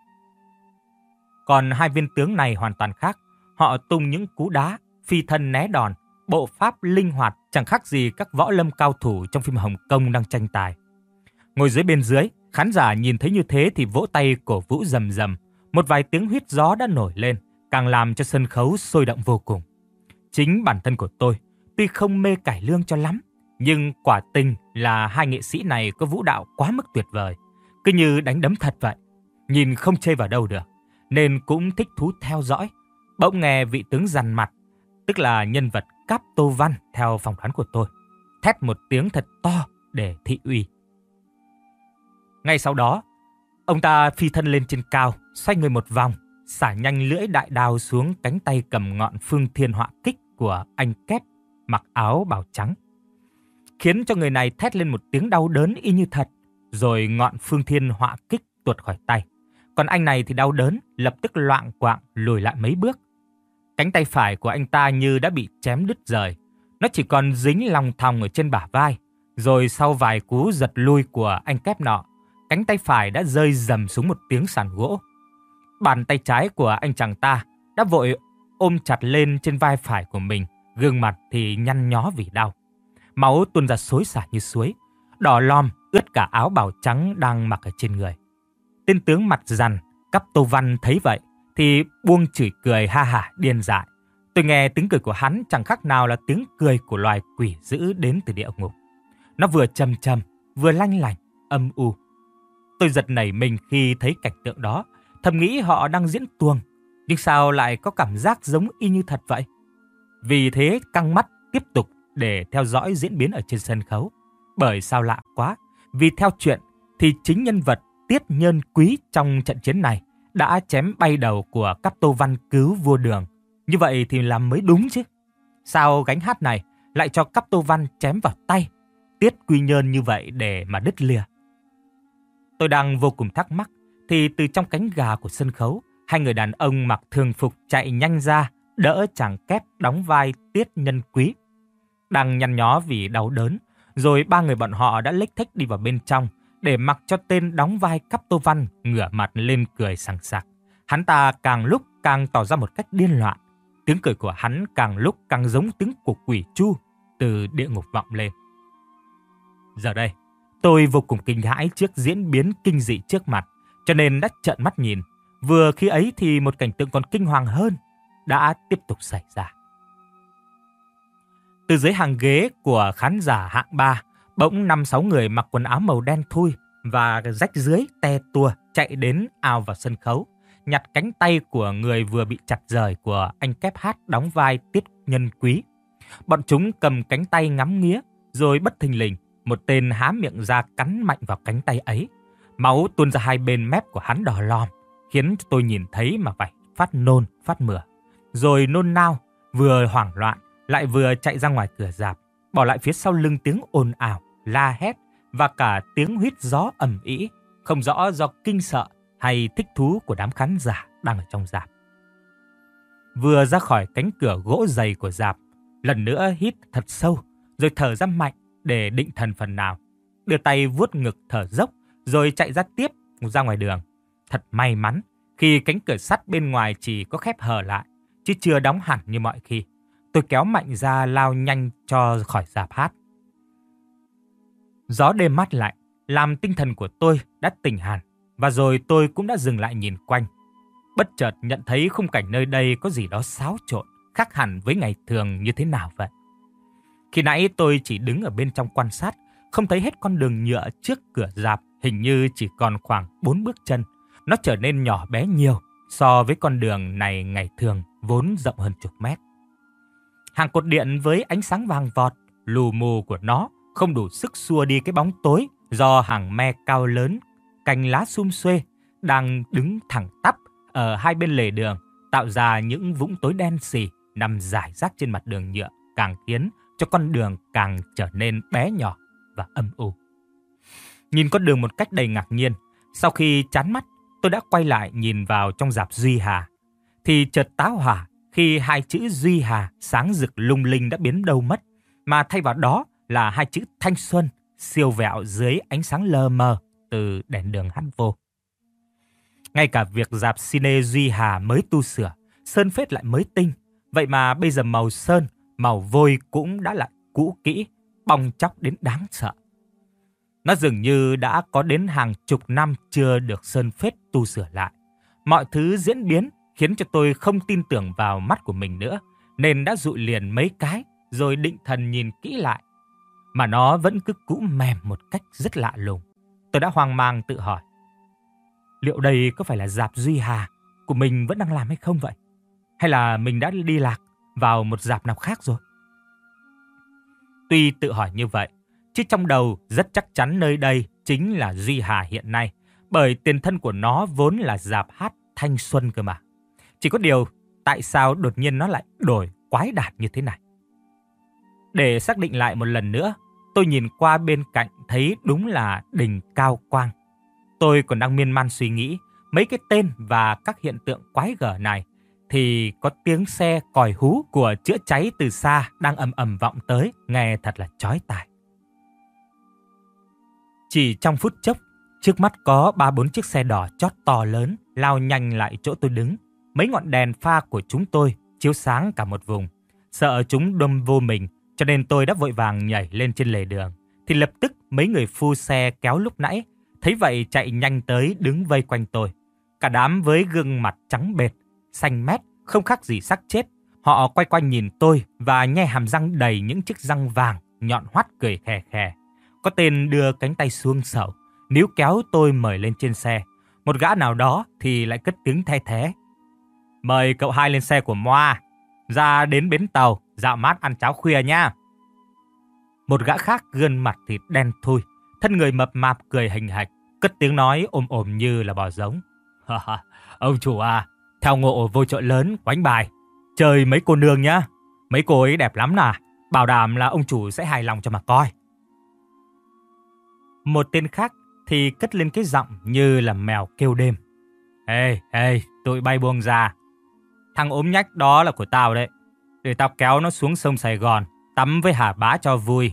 Còn hai viên tướng này hoàn toàn khác, họ tung những cú đá, phi thân né đòn, bộ pháp linh hoạt chẳng khác gì các võ lâm cao thủ trong phim Hồng Kông đang tranh tài. Ngồi dưới bên dưới, khán giả nhìn thấy như thế thì vỗ tay cổ vũ rầm rầm, một vài tiếng huýt gió đã nổi lên, càng làm cho sân khấu sôi động vô cùng. Chính bản thân của tôi, tuy không mê cải lương cho lắm, nhưng quả tình là hai nghệ sĩ này có vũ đạo quá mức tuyệt vời, cứ như đánh đấm thật vậy, nhìn không chê vào đâu được, nên cũng thích thú theo dõi. Bỗng nghe vị tướng dằn mặt, tức là nhân vật Cáp Tô Văn theo phỏng đoán của tôi, thét một tiếng thật to để thị uy. Ngay sau đó, ông ta phi thân lên trên cao, xoay người một vòng, xả nhanh lưỡi đại đao xuống cánh tay cầm ngọn phương thiên họa kích của anh kép mặc áo bào trắng, khiến cho người này thét lên một tiếng đau đớn y như thật, rồi ngọn phương thiên họa kích tuột khỏi tay. Còn anh này thì đau đớn, lập tức loạng quạng lùi lại mấy bước. Cánh tay phải của anh ta như đã bị chém đứt rời, nó chỉ còn dính lòng thòng ở trên bả vai, rồi sau vài cú giật lui của anh kép nọ, cánh tay phải đã rơi rầm xuống một tiếng sàn gỗ. Bàn tay trái của anh chàng ta đã vội ôm chặt lên trên vai phải của mình, gương mặt thì nhăn nhó vì đau. Máu tuôn ra xối xả như suối, đỏ lòm ướt cả áo bào trắng đang mặc ở trên người. Tên tướng mặt rằn, Cáp Tô Văn thấy vậy thì buông chửi cười ha hả điên dại. Tôi nghe tiếng cười của hắn chẳng khác nào là tiếng cười của loài quỷ dữ đến từ địa ngục. Nó vừa trầm trầm, vừa lanh lảnh, âm u. Tôi giật nảy mình khi thấy cảnh tượng đó, thầm nghĩ họ đang diễn tuồng, nhưng sao lại có cảm giác giống y như thật vậy? Vì thế căng mắt tiếp tục để theo dõi diễn biến ở trên sân khấu. Bởi sao lạ quá, vì theo chuyện thì chính nhân vật Tiết Nhân Quý trong trận chiến này đã chém bay đầu của Cáp Tô Văn cứu vua Đường. Như vậy thì làm mới đúng chứ. Sao gánh hát này lại cho Cáp Tô Văn chém vào tay Tiết Quy Nhơn như vậy để mà đứt lìa? Tôi đang vô cùng thắc mắc thì từ trong cánh gà của sân khấu, hai người đàn ông mặc thường phục chạy nhanh ra đỡ chàng kép đóng vai Tiết Nhân Quý, đang nhăn nhó vì đau đớn. Rồi ba người bọn họ đã lếch thếch đi vào bên trong để mặc cho tên đóng vai Cáp Tô Văn ngửa mặt lên cười sảng sặc. Hắn ta càng lúc càng tỏ ra một cách điên loạn. Tiếng cười của hắn càng lúc càng giống tiếng của quỷ Chu từ địa ngục vọng lên. Giờ đây, tôi vô cùng kinh hãi trước diễn biến kinh dị trước mặt, cho nên đã trợn mắt nhìn. Vừa khi ấy thì một cảnh tượng còn kinh hoàng hơn đã tiếp tục xảy ra. Từ dưới hàng ghế của khán giả hạng ba, bỗng năm sáu người mặc quần áo màu đen thui và rách rưới te tua chạy đến ào vào sân khấu, nhặt cánh tay của người vừa bị chặt rời của anh kép hát đóng vai Tiết Nhân Quý. Bọn chúng cầm cánh tay ngắm nghía, rồi bất thình lình, một tên há miệng ra cắn mạnh vào cánh tay ấy. Máu tuôn ra hai bên mép của hắn đỏ lòm, khiến tôi nhìn thấy mà phải phát nôn, phát mửa. Rồi nôn nao, vừa hoảng loạn, lại vừa chạy ra ngoài cửa rạp, bỏ lại phía sau lưng tiếng ồn ào, la hét và cả tiếng huýt gió ầm ĩ, không rõ do kinh sợ hay thích thú của đám khán giả đang ở trong rạp. Vừa ra khỏi cánh cửa gỗ dày của rạp, lần nữa hít thật sâu, rồi thở ra mạnh để định thần phần nào. đưa tay vuốt ngực thở dốc, rồi chạy ra tiếp ra ngoài đường. Thật may mắn khi cánh cửa sắt bên ngoài chỉ có khép hờ lại, chứ chưa đóng hẳn như mọi khi. Tôi kéo mạnh ra lao nhanh cho khỏi rạp hát. Gió đêm mát lạnh làm tinh thần của tôi đã tỉnh hẳn, và rồi tôi cũng đã dừng lại nhìn quanh. Bất chợt nhận thấy khung cảnh nơi đây có gì đó xáo trộn, khác hẳn với ngày thường như thế nào vậy. Khi nãy tôi chỉ đứng ở bên trong quan sát, không thấy hết con đường nhựa trước cửa rạp, hình như chỉ còn khoảng bốn bước chân. Nó trở nên nhỏ bé nhiều so với con đường này ngày thường vốn rộng hơn chục mét. Hàng cột điện với ánh sáng vàng vọt, lù mù của nó không đủ sức xua đi cái bóng tối do hàng me cao lớn, cành lá sum xuê đang đứng thẳng tắp ở hai bên lề đường, tạo ra những vũng tối đen sì nằm rải rác trên mặt đường nhựa, càng khiến cho con đường càng trở nên bé nhỏ và âm u. Nhìn con đường một cách đầy ngạc nhiên, sau khi chán mắt, tôi đã quay lại nhìn vào trong rạp Duy Hà. Thì chợt tá hỏa khi hai chữ Duy Hà sáng rực lung linh đã biến đâu mất, mà thay vào đó là hai chữ thanh xuân siêu vẹo dưới ánh sáng lờ mờ từ đèn đường hắt vô. Ngay cả việc rạp cine Duy Hà mới tu sửa, sơn phết lại mới tinh, vậy mà bây giờ màu sơn, màu vôi cũng đã lại cũ kỹ, bong tróc đến đáng sợ. Nó dường như đã có đến hàng chục năm chưa được sơn phết tu sửa lại. Mọi thứ diễn biến khiến cho tôi không tin tưởng vào mắt của mình nữa, nên đã dụi liền mấy cái rồi định thần nhìn kỹ lại. Mà nó vẫn cứ cũ mềm một cách rất lạ lùng. Tôi đã hoang mang tự hỏi, liệu đây có phải là rạp Duy Hà của mình vẫn đang làm hay không vậy? Hay là mình đã đi lạc vào một rạp nào khác rồi? Tuy tự hỏi như vậy, chứ trong đầu rất chắc chắn nơi đây chính là Duy Hà hiện nay, bởi tiền thân của nó vốn là rạp hát thanh xuân cơ mà. Chỉ có điều, tại sao đột nhiên nó lại đổi quái đản như thế này? Để xác định lại một lần nữa, tôi nhìn qua bên cạnh thấy đúng là đình Cao Quang. Tôi còn đang miên man suy nghĩ mấy cái tên và các hiện tượng quái gở này, thì có tiếng xe còi hú của chữa cháy từ xa đang ầm ầm vọng tới, nghe thật là chói tai. Chỉ trong phút chốc, trước mắt có ba bốn chiếc xe đỏ chót to lớn lao nhanh lại chỗ tôi đứng. Mấy ngọn đèn pha của chúng tôi chiếu sáng cả một vùng. Sợ chúng đâm vô mình, cho nên tôi đã vội vàng nhảy lên trên lề đường. Thì lập tức mấy người phu xe kéo lúc nãy thấy vậy chạy nhanh tới đứng vây quanh tôi. Cả đám với gương mặt trắng bệch, xanh mét, không khác gì xác chết. Họ quay quanh nhìn tôi và nhe hàm răng đầy những chiếc răng vàng nhọn hoắt cười khè khè. Có tên đưa cánh tay xuống sậu, níu kéo tôi mời lên trên xe. Một gã nào đó thì lại cất tiếng the thé: "Mời cậu hai lên xe của Moa, ra đến bến tàu, dạo mát ăn cháo khuya nha." Một gã khác gương mặt thịt đen thui, thân người mập mạp cười hình hạch, cất tiếng nói ồm ồm như là bò giống: "Ông chủ à, theo ngộ vô chợ lớn quánh bài, chơi mấy cô nương nhá. Mấy cô ấy đẹp lắm nà, bảo đảm là ông chủ sẽ hài lòng cho mà coi." Một tên khác thì cất lên cái giọng như là mèo kêu đêm: "Ê, ê, tụi bay buông ra. Thằng ốm nhách đó là của tao đấy. Để tao kéo nó xuống sông Sài Gòn, tắm với Hà Bá cho vui."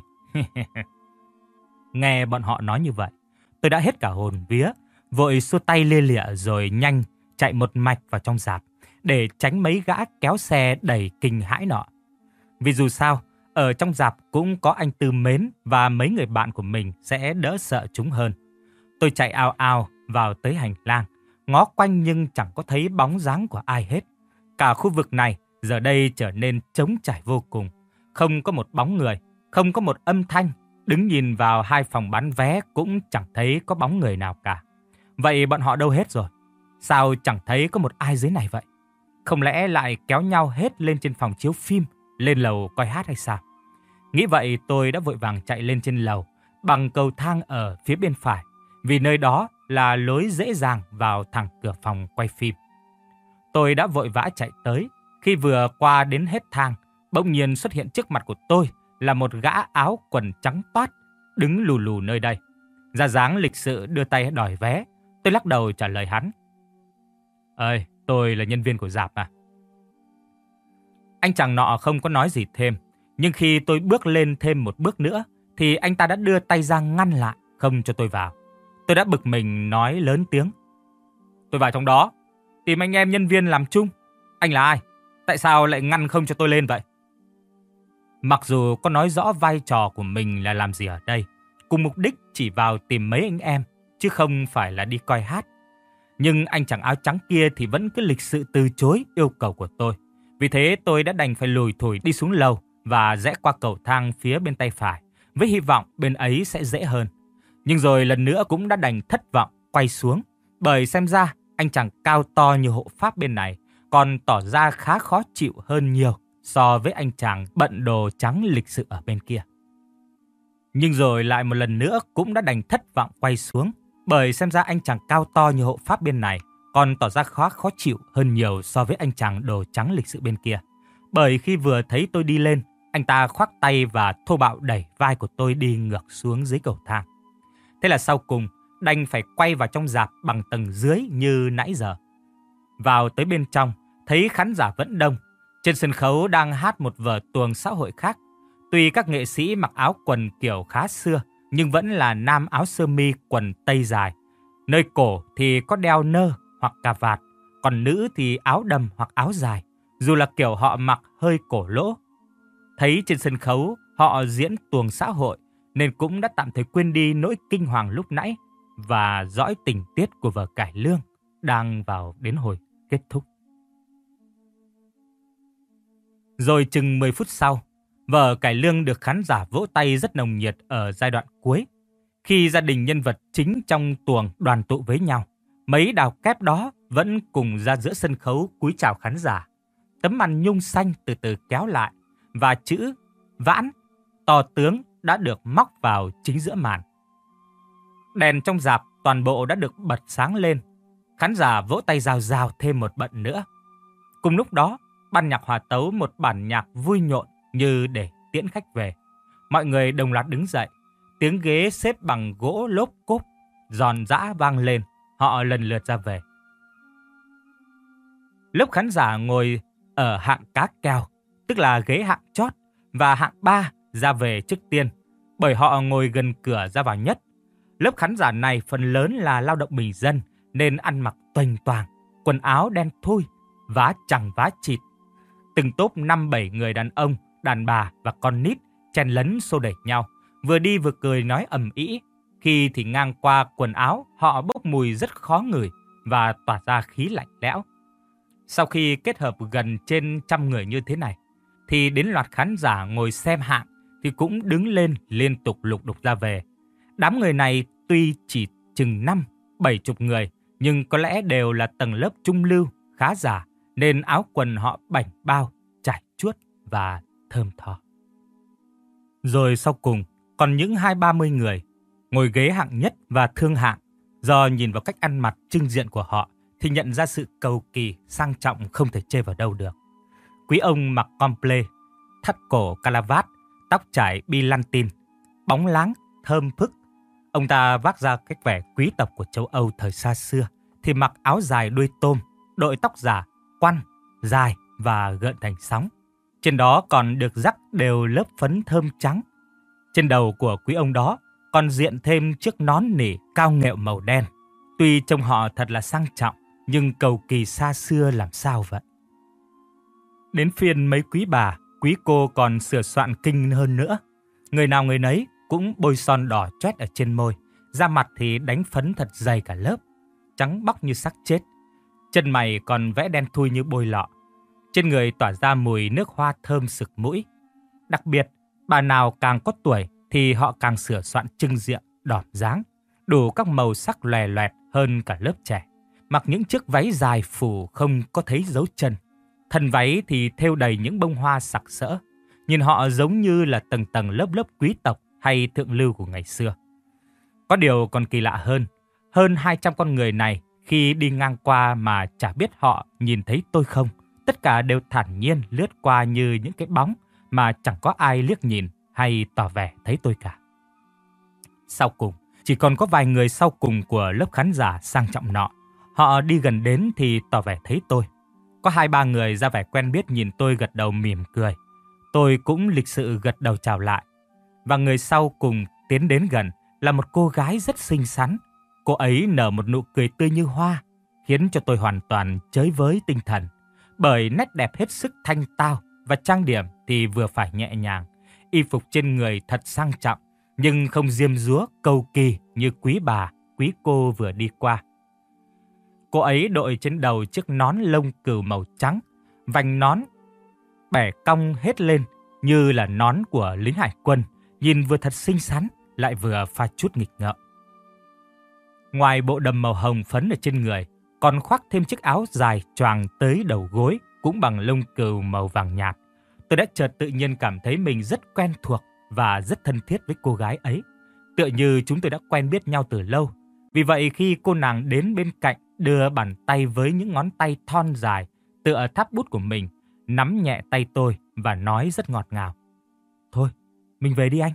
Nghe bọn họ nói như vậy, tôi đã hết cả hồn vía, vội xua tay lia lịa rồi nhanh chạy một mạch vào trong rạp để tránh mấy gã kéo xe đầy kinh hãi nọ. Vì dù sao, ở trong rạp cũng có anh Tư Mến và mấy người bạn của mình sẽ đỡ sợ chúng hơn. Tôi chạy ao ao vào tới hành lang, ngó quanh nhưng chẳng có thấy bóng dáng của ai hết. Cả khu vực này giờ đây trở nên trống trải vô cùng. Không có một bóng người, không có một âm thanh. Đứng nhìn vào hai phòng bán vé cũng chẳng thấy có bóng người nào cả. Vậy bọn họ đâu hết rồi? Sao chẳng thấy có một ai dưới này vậy? Không lẽ lại kéo nhau hết lên trên phòng chiếu phim, lên lầu coi hát hay sao? Nghĩ vậy tôi đã vội vàng chạy lên trên lầu bằng cầu thang ở phía bên phải, vì nơi đó là lối dễ dàng vào thẳng cửa phòng quay phim. Tôi đã vội vã chạy tới, khi vừa qua đến hết thang, bỗng nhiên xuất hiện trước mặt của tôi là một gã áo quần trắng toát, đứng lù lù nơi đây. Ra dáng lịch sự đưa tay đòi vé. Tôi lắc đầu trả lời hắn: "Ơi, tôi là nhân viên của rạp à." Anh chàng nọ không có nói gì thêm, nhưng khi tôi bước lên thêm một bước nữa thì anh ta đã đưa tay ra ngăn lại. không cho tôi vào. Tôi đã bực mình nói lớn tiếng. Tôi vào trong đó, tìm anh em nhân viên làm chung. Anh là ai? Tại sao lại ngăn không cho tôi lên vậy? Mặc dù có nói rõ vai trò của mình là làm gì ở đây, cùng mục đích chỉ vào tìm mấy anh em, chứ không phải là đi coi hát. Nhưng anh chàng áo trắng kia thì vẫn cứ lịch sự từ chối yêu cầu của tôi. Vì thế tôi đã đành phải lùi thủi đi xuống lầu và rẽ qua cầu thang phía bên tay phải, với hy vọng bên ấy sẽ dễ hơn. Nhưng rồi lần nữa cũng đã đành thất vọng quay xuống, bởi xem ra anh chàng cao to như hộ pháp bên này còn tỏ ra khá khó chịu hơn nhiều so với anh chàng bận đồ trắng lịch sự ở bên kia. Nhưng rồi lại một lần nữa cũng đã đành thất vọng quay xuống, bởi xem ra anh chàng cao to như hộ pháp bên này còn tỏ ra khá khó chịu hơn nhiều so với anh chàng đồ trắng lịch sự bên kia. Bởi khi vừa thấy tôi đi lên, anh ta khoác tay và thô bạo đẩy vai của tôi đi ngược xuống dưới cầu thang. Thế là sau cùng đành phải quay vào trong rạp bằng tầng dưới như nãy giờ. Vào tới bên trong, thấy khán giả vẫn đông. Trên sân khấu đang hát một vở tuồng xã hội khác. Tuy các nghệ sĩ mặc áo quần kiểu khá xưa, nhưng vẫn là nam áo sơ mi quần tây dài. Nơi cổ thì có đeo nơ hoặc cà vạt, còn nữ thì áo đầm hoặc áo dài, dù là kiểu họ mặc hơi cổ lỗ. Thấy trên sân khấu họ diễn tuồng xã hội, nên cũng đã tạm thời quên đi nỗi kinh hoàng lúc nãy và dõi tình tiết của vở cải lương đang vào đến hồi kết thúc. Rồi chừng mười phút sau, vở cải lương được khán giả vỗ tay rất nồng nhiệt ở giai đoạn cuối. Khi gia đình nhân vật chính trong tuồng đoàn tụ với nhau, mấy đào kép đó vẫn cùng ra giữa sân khấu cúi chào khán giả. Tấm màn nhung xanh từ từ kéo lại và chữ Vãn, to tướng đã được móc vào chính giữa màn. Đèn trong rạp toàn bộ đã được bật sáng lên. Khán giả vỗ tay rào rào thêm một bận nữa. Cùng lúc đó, ban nhạc hòa tấu một bản nhạc vui nhộn như để tiễn khách về. Mọi người đồng loạt đứng dậy. Tiếng ghế xếp bằng gỗ lốp cốp giòn giã vang lên. Họ lần lượt ra về. Lớp khán giả ngồi ở hạng cá kèo, tức là ghế hạng chót, và hạng ba ra về trước tiên, bởi họ ngồi gần cửa ra vào nhất. Lớp khán giả này phần lớn là lao động bình dân, nên ăn mặc toành toàng, quần áo đen thui, vá chằng vá chịt. Từng tốp năm bảy người đàn ông, đàn bà và con nít chen lấn xô đẩy nhau, vừa đi vừa cười nói ầm ĩ. Khi thì ngang qua quần áo, họ bốc mùi rất khó ngửi và tỏa ra khí lạnh lẽo. Sau khi kết hợp gần trên trăm người như thế này, thì đến loạt khán giả ngồi xem hạng thì cũng đứng lên liên tục lục đục ra về. Đám người này tuy chỉ chừng năm, bảy chục người, nhưng có lẽ đều là tầng lớp trung lưu, khá giả, nên áo quần họ bảnh bao, trải chuốt và thơm tho. Rồi sau cùng, còn những hai ba mươi người, ngồi ghế hạng nhất và thương hạng. Do nhìn vào cách ăn mặc trưng diện của họ, thì nhận ra sự cầu kỳ, sang trọng không thể chê vào đâu được. Quý ông mặc comple, thắt cổ calavat, tóc trải bilantin, bóng láng, thơm phức. Ông ta vác ra cái vẻ quý tộc của châu Âu thời xa xưa, thì mặc áo dài đuôi tôm, đội tóc giả, quăn, dài và gợn thành sóng. Trên đó còn được rắc đều lớp phấn thơm trắng. Trên đầu của quý ông đó còn diện thêm chiếc nón nỉ cao nghệu màu đen. Tuy trông họ thật là sang trọng, nhưng cầu kỳ xa xưa làm sao vậy? Đến phiên mấy quý bà, quý cô còn sửa soạn kinh hơn nữa. Người nào người nấy cũng bôi son đỏ chét ở trên môi, da mặt thì đánh phấn thật dày cả lớp, trắng bóc như xác chết. Chân mày còn vẽ đen thui như bôi lọ. Trên người tỏa ra mùi nước hoa thơm sực mũi. Đặc biệt, bà nào càng có tuổi thì họ càng sửa soạn trưng diện, đỏm dáng, đủ các màu sắc lòe loẹt hơn cả lớp trẻ. Mặc những chiếc váy dài phủ không có thấy dấu chân. Thân váy thì thêu đầy những bông hoa sặc sỡ. Nhìn họ giống như là tầng tầng lớp lớp quý tộc hay thượng lưu của ngày xưa. Có điều còn kỳ lạ hơn, hơn hai trăm con người này khi đi ngang qua mà chả biết họ nhìn thấy tôi không. Tất cả đều thản nhiên lướt qua như những cái bóng mà chẳng có ai liếc nhìn hay tỏ vẻ thấy tôi cả. Sau cùng, chỉ còn có vài người sau cùng của lớp khán giả sang trọng nọ. Họ đi gần đến thì tỏ vẻ thấy tôi. Có hai ba người ra vẻ quen biết nhìn tôi gật đầu mỉm cười. Tôi cũng lịch sự gật đầu chào lại. Và người sau cùng tiến đến gần là một cô gái rất xinh xắn. Cô ấy nở một nụ cười tươi như hoa, khiến cho tôi hoàn toàn chới với tinh thần. Bởi nét đẹp hết sức thanh tao và trang điểm thì vừa phải nhẹ nhàng. Y phục trên người thật sang trọng, nhưng không diêm dúa cầu kỳ như quý bà, quý cô vừa đi qua. Cô ấy đội trên đầu chiếc nón lông cừu màu trắng, vành nón bẻ cong hết lên như là nón của lính hải quân, nhìn vừa thật xinh xắn, lại vừa pha chút nghịch ngợm. Ngoài bộ đầm màu hồng phấn ở trên người, còn khoác thêm chiếc áo dài choàng tới đầu gối, cũng bằng lông cừu màu vàng nhạt. Tôi đã chợt tự nhiên cảm thấy mình rất quen thuộc và rất thân thiết với cô gái ấy, tựa như chúng tôi đã quen biết nhau từ lâu. Vì vậy khi cô nàng đến bên cạnh, đưa bàn tay với những ngón tay thon dài tựa tháp bút của mình, nắm nhẹ tay tôi và nói rất ngọt ngào: "Thôi, mình về đi anh."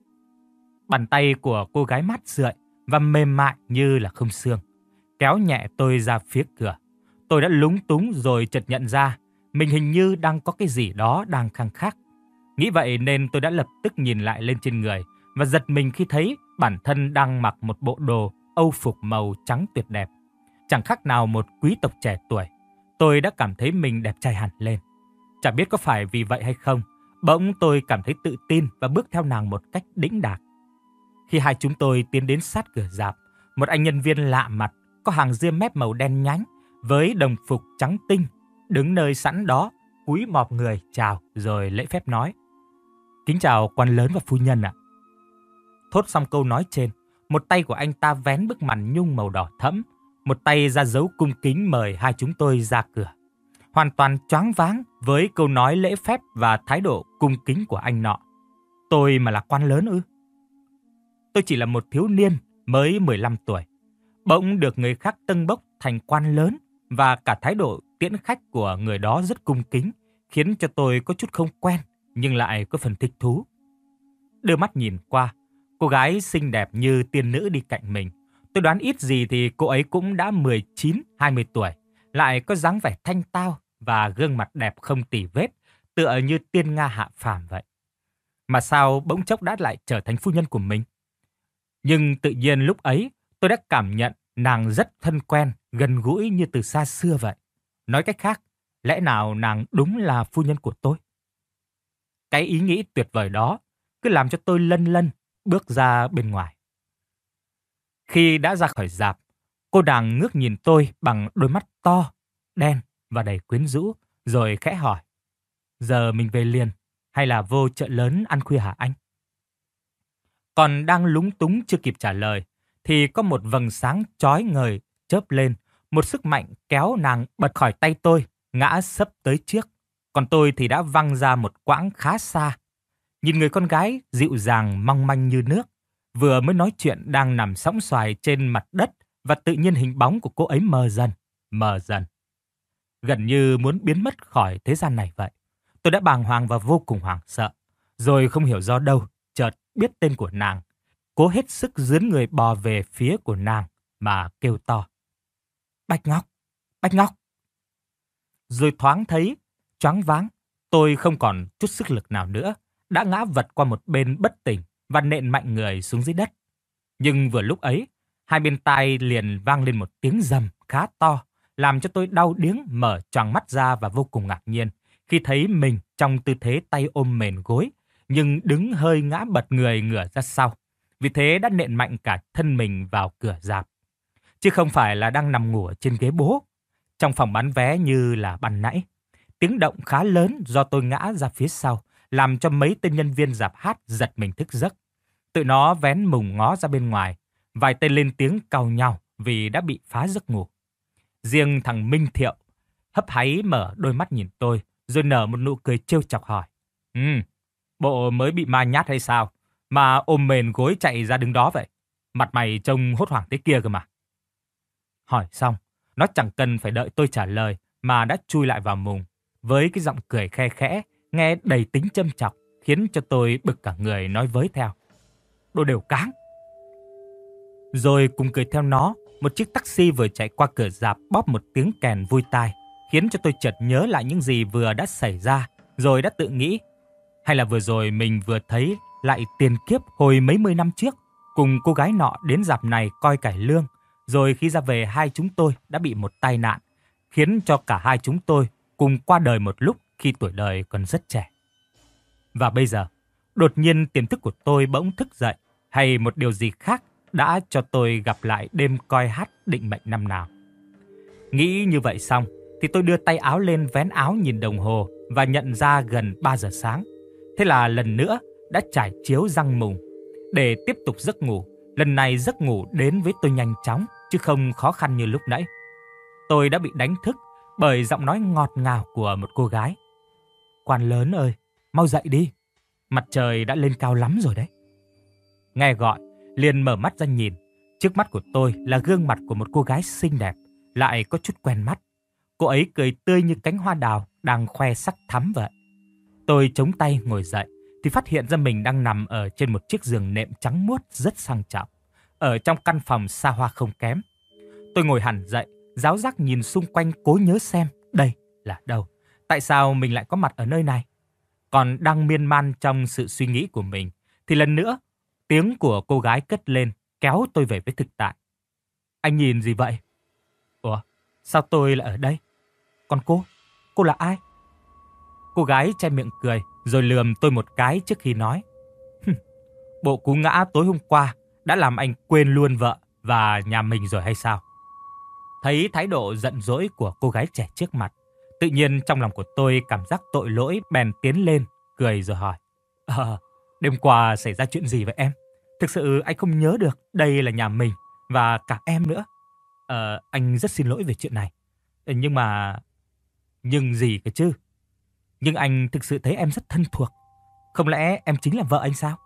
Bàn tay của cô gái mát rượi và mềm mại như là không xương, kéo nhẹ tôi ra phía cửa. Tôi đã lúng túng rồi chợt nhận ra mình hình như đang có cái gì đó đang khăng khắc. Nghĩ vậy nên tôi đã lập tức nhìn lại lên trên người và giật mình khi thấy bản thân đang mặc một bộ đồ âu phục màu trắng tuyệt đẹp. Chẳng khác nào một quý tộc trẻ tuổi. Tôi đã cảm thấy mình đẹp trai hẳn lên. Chẳng biết có phải vì vậy hay không, bỗng tôi cảm thấy tự tin và bước theo nàng một cách đĩnh đạc. Khi hai chúng tôi tiến đến sát cửa rạp, một anh nhân viên lạ mặt có hàng ria mép màu đen nhánh với đồng phục trắng tinh đứng nơi sẵn đó, cúi mọp người chào rồi lễ phép nói: "Kính chào quan lớn và phu nhân ạ." Thốt xong câu nói trên, một tay của anh ta vén bức màn nhung màu đỏ thẫm, một tay ra dấu cung kính mời hai chúng tôi ra cửa. Hoàn toàn choáng váng với câu nói lễ phép và thái độ cung kính của anh nọ. Tôi mà là quan lớn ư? Tôi chỉ là một thiếu niên mới mười lăm tuổi, bỗng được người khác tâng bốc thành quan lớn, và cả thái độ tiễn khách của người đó rất cung kính, khiến cho tôi có chút không quen nhưng lại có phần thích thú. Đưa mắt nhìn qua, cô gái xinh đẹp như tiên nữ đi cạnh mình. Tôi đoán ít gì thì cô ấy cũng đã mười chín hai mươi tuổi, lại có dáng vẻ thanh tao và gương mặt đẹp không tì vết, tựa như tiên nga hạ phàm vậy. Mà sao bỗng chốc đã lại trở thành phu nhân của mình? Nhưng tự nhiên lúc ấy tôi đã cảm nhận nàng rất thân quen, gần gũi như từ xa xưa vậy. Nói cách khác, lẽ nào nàng đúng là phu nhân của tôi? Cái ý nghĩ tuyệt vời đó cứ làm cho tôi lân lân bước ra bên ngoài. Khi đã ra khỏi rạp, cô nàng ngước nhìn tôi bằng đôi mắt to, đen và đầy quyến rũ, rồi khẽ hỏi: "Giờ mình về liền hay là vô chợ lớn ăn khuya hả anh?" Còn đang lúng túng chưa kịp trả lời, thì có một vầng sáng chói ngời chớp lên, một sức mạnh kéo nàng bật khỏi tay tôi, ngã sấp tới trước. Còn tôi thì đã văng ra một quãng khá xa. Nhìn người con gái dịu dàng mong manh như nước, vừa mới nói chuyện đang nằm sõng soài trên mặt đất, và tự nhiên hình bóng của cô ấy mờ dần, mờ dần. Gần như muốn biến mất khỏi thế gian này vậy. Tôi đã bàng hoàng và vô cùng hoảng sợ. Rồi không hiểu do đâu, chợt biết tên của nàng, cố hết sức dướn người bò về phía của nàng mà kêu to: "Bạch Ngọc! Bạch Ngọc!" Rồi thoáng thấy, choáng váng, tôi không còn chút sức lực nào nữa, đã ngã vật qua một bên bất tỉnh và nện mạnh người xuống dưới đất. Nhưng vừa lúc ấy, hai bên tai liền vang lên một tiếng rầm khá to, làm cho tôi đau điếng mở choàng mắt ra và vô cùng ngạc nhiên khi thấy mình trong tư thế tay ôm mền gối, nhưng đứng hơi ngã bật người ngửa ra sau. Vì thế đã nện mạnh cả thân mình vào cửa rạp, chứ không phải là đang nằm ngủ ở trên ghế bố. Trong phòng bán vé như là ban nãy, tiếng động khá lớn do tôi ngã ra phía sau, làm cho mấy tên nhân viên rạp hát giật mình thức giấc. Tụi nó vén mùng ngó ra bên ngoài, vài tên lên tiếng cau nhau vì đã bị phá giấc ngủ. Riêng thằng Minh Thiệu hấp háy mở đôi mắt nhìn tôi, rồi nở một nụ cười trêu chọc hỏi: "Ừ, bộ mới bị ma nhát hay sao mà ôm mền gối chạy ra đứng đó vậy? Mặt mày trông hốt hoảng thế kia cơ mà." Hỏi xong, nó chẳng cần phải đợi tôi trả lời mà đã chui lại vào mùng, với cái giọng cười khe khẽ, nghe đầy tính châm chọc, khiến cho tôi bực cả người nói với theo: "Đồ đều cáng!" Rồi cùng cười theo nó, một chiếc taxi vừa chạy qua cửa rạp bóp một tiếng kèn vui tai, khiến cho tôi chợt nhớ lại những gì vừa đã xảy ra, rồi đã tự nghĩ, hay là vừa rồi mình vừa thấy lại tiền kiếp hồi mấy mươi năm trước, cùng cô gái nọ đến rạp này coi cải lương, rồi khi ra về hai chúng tôi đã bị một tai nạn, khiến cho cả hai chúng tôi cùng qua đời một lúc khi tuổi đời còn rất trẻ. Và bây giờ, đột nhiên tiềm thức của tôi bỗng thức dậy, hay một điều gì khác đã cho tôi gặp lại đêm coi hát định mệnh năm nào. Nghĩ như vậy xong, thì tôi đưa tay áo lên vén áo nhìn đồng hồ và nhận ra gần ba giờ sáng. Thế là lần nữa đã trải chiếu răng mùng. Để tiếp tục giấc ngủ, lần này giấc ngủ đến với tôi nhanh chóng, chứ không khó khăn như lúc nãy. Tôi đã bị đánh thức bởi giọng nói ngọt ngào của một cô gái. Quan lớn ơi, mau dậy đi, mặt trời đã lên cao lắm rồi đấy. Nghe gọi, liền mở mắt ra nhìn. Trước mắt của tôi là gương mặt của một cô gái xinh đẹp, lại có chút quen mắt. Cô ấy cười tươi như cánh hoa đào đang khoe sắc thắm vậy. Tôi chống tay ngồi dậy thì phát hiện ra mình đang nằm ở trên một chiếc giường nệm trắng muốt rất sang trọng, ở trong căn phòng xa hoa không kém. Tôi ngồi hẳn dậy, ráo rác nhìn xung quanh cố nhớ xem đây là đâu. Tại sao mình lại có mặt ở nơi này? Còn đang miên man trong sự suy nghĩ của mình, thì lần nữa, tiếng của cô gái cất lên, kéo tôi về với thực tại. Anh nhìn gì vậy? Ủa, sao tôi lại ở đây? Còn cô? Cô là ai? Cô gái che miệng cười, rồi lườm tôi một cái trước khi nói. Bộ cú ngã tối hôm qua đã làm anh quên luôn vợ và nhà mình rồi hay sao? Thấy thái độ giận dỗi của cô gái trẻ trước mặt, tự nhiên trong lòng của tôi cảm giác tội lỗi, bèn tiến lên, cười rồi hỏi. Ờ, đêm qua xảy ra chuyện gì vậy em? Thực sự anh không nhớ được đây là nhà mình và cả em nữa. Ờ, anh rất xin lỗi về chuyện này. Nhưng mà... Nhưng gì cơ chứ? Nhưng anh thực sự thấy em rất thân thuộc. Không lẽ em chính là vợ anh sao?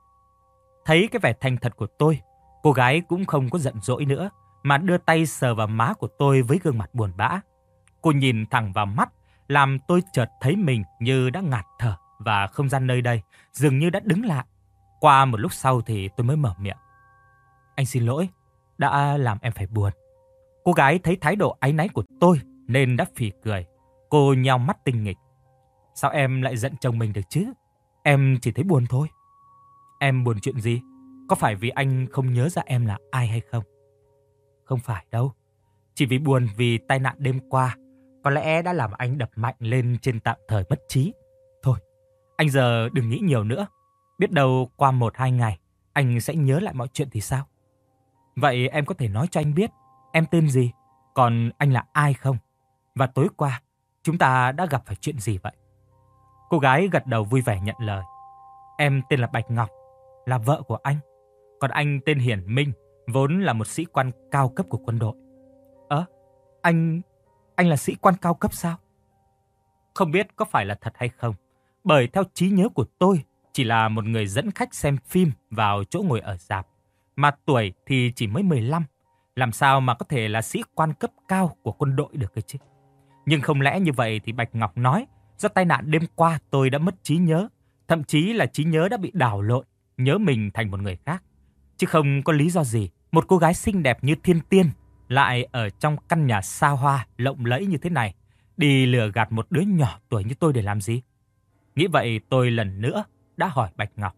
Thấy cái vẻ thành thật của tôi, cô gái cũng không có giận dỗi nữa, mà đưa tay sờ vào má của tôi với gương mặt buồn bã. Cô nhìn thẳng vào mắt, làm tôi chợt thấy mình như đã ngạt thở và không gian nơi đây dường như đã đứng lại. Qua một lúc sau thì tôi mới mở miệng. Anh xin lỗi, đã làm em phải buồn. Cô gái thấy thái độ áy náy của tôi nên đã phì cười. Cô nheo mắt tinh nghịch. Sao em lại giận chồng mình được chứ? Em chỉ thấy buồn thôi. Em buồn chuyện gì? Có phải vì anh không nhớ ra em là ai hay không? Không phải đâu. Chỉ vì buồn vì tai nạn đêm qua có lẽ đã làm anh đập mạnh lên trên tạm thời mất trí. Thôi, anh giờ đừng nghĩ nhiều nữa. Biết đâu qua một hai ngày anh sẽ nhớ lại mọi chuyện thì sao? Vậy em có thể nói cho anh biết em tên gì, còn anh là ai không? Và tối qua chúng ta đã gặp phải chuyện gì vậy? Cô gái gật đầu vui vẻ nhận lời. Em tên là Bạch Ngọc, là vợ của anh. Còn anh tên Hiển Minh, vốn là một sĩ quan cao cấp của quân đội. Ơ, anh... anh là sĩ quan cao cấp sao? Không biết có phải là thật hay không, bởi theo trí nhớ của tôi, chỉ là một người dẫn khách xem phim vào chỗ ngồi ở rạp, mà tuổi thì chỉ mới mười lăm. Làm sao mà có thể là sĩ quan cấp cao của quân đội được cơ chứ? Nhưng không lẽ như vậy thì Bạch Ngọc nói do tai nạn đêm qua tôi đã mất trí nhớ, thậm chí là trí nhớ đã bị đảo lộn, nhớ mình thành một người khác. Chứ không có lý do gì một cô gái xinh đẹp như thiên tiên lại ở trong căn nhà xa hoa lộng lẫy như thế này đi lừa gạt một đứa nhỏ tuổi như tôi để làm gì? Nghĩ vậy tôi lần nữa đã hỏi Bạch Ngọc.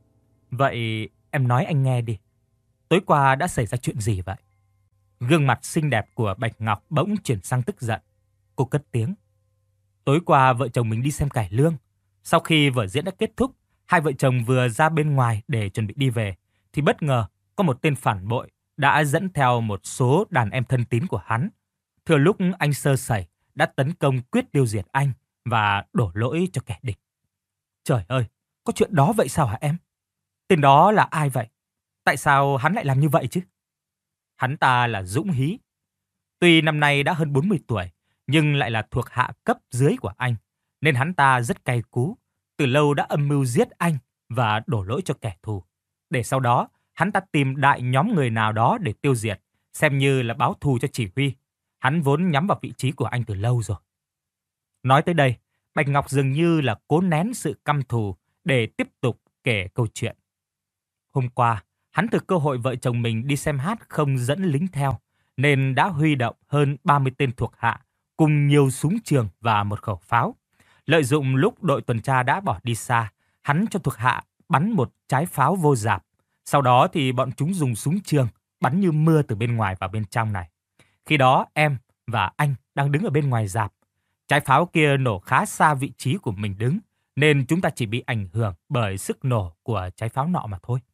Vậy em nói anh nghe đi. Tối qua đã xảy ra chuyện gì vậy? Gương mặt xinh đẹp của Bạch Ngọc bỗng chuyển sang tức giận. Cô cất tiếng. Tối qua vợ chồng mình đi xem cải lương. Sau khi vở diễn đã kết thúc, hai vợ chồng vừa ra bên ngoài để chuẩn bị đi về, thì bất ngờ có một tên phản bội đã dẫn theo một số đàn em thân tín của hắn. Thừa lúc anh sơ sẩy đã tấn công quyết tiêu diệt anh và đổ lỗi cho kẻ địch. Trời ơi, có chuyện đó vậy sao hả em? Tên đó là ai vậy? Tại sao hắn lại làm như vậy chứ? Hắn ta là Dũng Hí. Tuy năm nay đã hơn bốn mươi tuổi, nhưng lại là thuộc hạ cấp dưới của anh, nên hắn ta rất cay cú, từ lâu đã âm mưu giết anh và đổ lỗi cho kẻ thù. Để sau đó, hắn ta tìm đại nhóm người nào đó để tiêu diệt, xem như là báo thù cho chỉ huy. Hắn vốn nhắm vào vị trí của anh từ lâu rồi. Nói tới đây, Bạch Ngọc dường như là cố nén sự căm thù để tiếp tục kể câu chuyện. Hôm qua, hắn từ cơ hội vợ chồng mình đi xem hát không dẫn lính theo, nên đã huy động hơn ba mươi tên thuộc hạ, cùng nhiều súng trường và một khẩu pháo. Lợi dụng lúc đội tuần tra đã bỏ đi xa, hắn cho thuộc hạ bắn một trái pháo vô rạp. Sau đó thì bọn chúng dùng súng trường bắn như mưa từ bên ngoài vào bên trong này. Khi đó em và anh đang đứng ở bên ngoài rạp. Trái pháo kia nổ khá xa vị trí của mình đứng, nên chúng ta chỉ bị ảnh hưởng bởi sức nổ của trái pháo nọ mà thôi.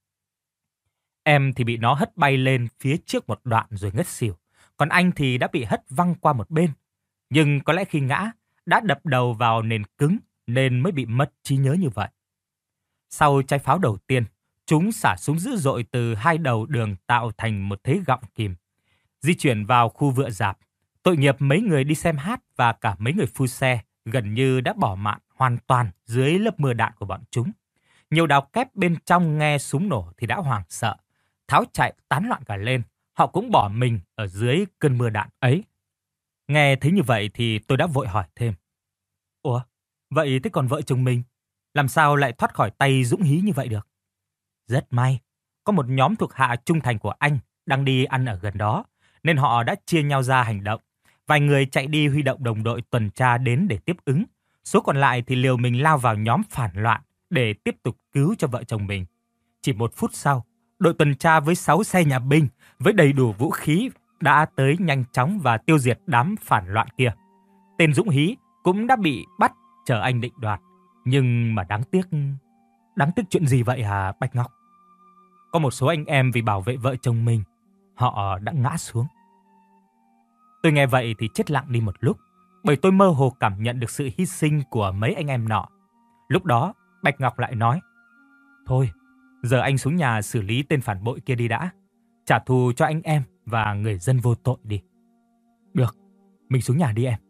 Em thì bị nó hất bay lên phía trước một đoạn rồi ngất xỉu. Còn anh thì đã bị hất văng qua một bên. Nhưng có lẽ khi ngã, đã đập đầu vào nền cứng nên mới bị mất trí nhớ như vậy. Sau trái pháo đầu tiên, chúng xả súng dữ dội từ hai đầu đường tạo thành một thế gọng kìm. Di chuyển vào khu vựa rạp, tội nghiệp mấy người đi xem hát và cả mấy người phu xe gần như đã bỏ mạng hoàn toàn dưới lớp mưa đạn của bọn chúng. Nhiều đào kép bên trong nghe súng nổ thì đã hoảng sợ, tháo chạy tán loạn cả lên. Họ cũng bỏ mình ở dưới cơn mưa đạn ấy. Nghe thấy như vậy thì tôi đã vội hỏi thêm. Ủa, vậy thế còn vợ chồng mình, làm sao lại thoát khỏi tay Dũng Hí như vậy được? Rất may, có một nhóm thuộc hạ trung thành của anh đang đi ăn ở gần đó, nên họ đã chia nhau ra hành động. Vài người chạy đi huy động đồng đội tuần tra đến để tiếp ứng. Số còn lại thì liều mình lao vào nhóm phản loạn để tiếp tục cứu cho vợ chồng mình. Chỉ một phút sau, đội tuần tra với sáu xe nhà binh với đầy đủ vũ khí đã tới nhanh chóng và tiêu diệt đám phản loạn kia. Tên Dũng Hí cũng đã bị bắt chờ anh định đoạt. Nhưng mà đáng tiếc... Đáng tiếc chuyện gì vậy hả Bạch Ngọc? Có một số anh em vì bảo vệ vợ chồng mình, họ đã ngã xuống. Tôi nghe vậy thì chết lặng đi một lúc, bởi tôi mơ hồ cảm nhận được sự hy sinh của mấy anh em nọ. Lúc đó, Bạch Ngọc lại nói, thôi, giờ anh xuống nhà xử lý tên phản bội kia đi đã. Trả thù cho anh em và người dân vô tội đi. Được, mình xuống nhà đi em.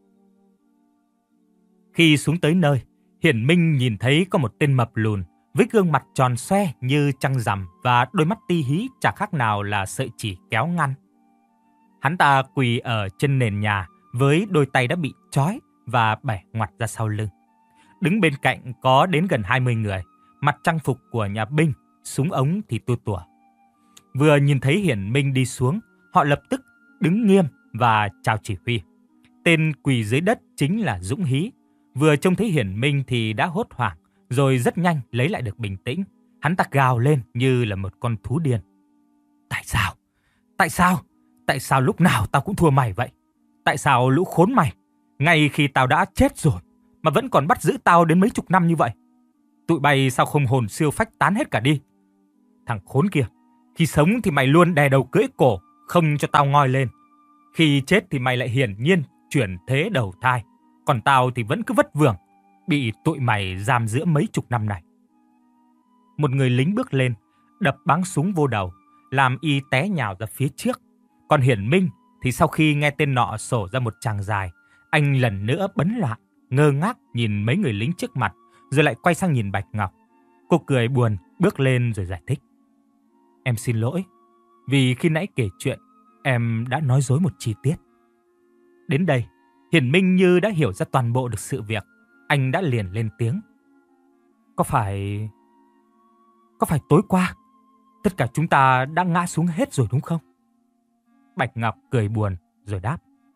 Khi xuống tới nơi, Hiển Minh nhìn thấy có một tên mập lùn với gương mặt tròn xoe như trăng rằm và đôi mắt ti hí chả khác nào là sợi chỉ kéo ngăn. Hắn ta quỳ ở trên nền nhà với đôi tay đã bị trói và bẻ ngoặt ra sau lưng. Đứng bên cạnh có đến gần hai mươi người, mặc trang phục của nhà binh, súng ống thì tua tủa. Vừa nhìn thấy Hiển Minh đi xuống, họ lập tức đứng nghiêm và chào chỉ huy. Tên quỳ dưới đất chính là Dũng Hí. Vừa trông thấy Hiển Minh thì đã hốt hoảng, rồi rất nhanh lấy lại được bình tĩnh. Hắn ta gào lên như là một con thú điên. Tại sao? Tại sao? Tại sao lúc nào tao cũng thua mày vậy? Tại sao lũ khốn mày, ngay khi tao đã chết rồi, mà vẫn còn bắt giữ tao đến mấy chục năm như vậy? Tụi bay sao không hồn siêu phách tán hết cả đi? Thằng khốn kia, khi sống thì mày luôn đè đầu cưỡi cổ, không cho tao ngoi lên. Khi chết thì mày lại hiển nhiên chuyển thế đầu thai. Còn tao thì vẫn cứ vất vưởng, bị tụi mày giam giữ mấy chục năm này. Một người lính bước lên, đập báng súng vô đầu, làm y té nhào ra phía trước. Còn Hiển Minh thì sau khi nghe tên nọ sổ ra một tràng dài, anh lần nữa bấn loạn, ngơ ngác nhìn mấy người lính trước mặt, rồi lại quay sang nhìn Bạch Ngọc. Cô cười buồn, bước lên rồi giải thích. Em xin lỗi, vì khi nãy kể chuyện, em đã nói dối một chi tiết. Đến đây, Hiển Minh như đã hiểu ra toàn bộ được sự việc. Anh đã liền lên tiếng. Có phải... Có phải tối qua, tất cả chúng ta đã ngã xuống hết rồi đúng không? Bạch Ngọc cười buồn rồi đáp.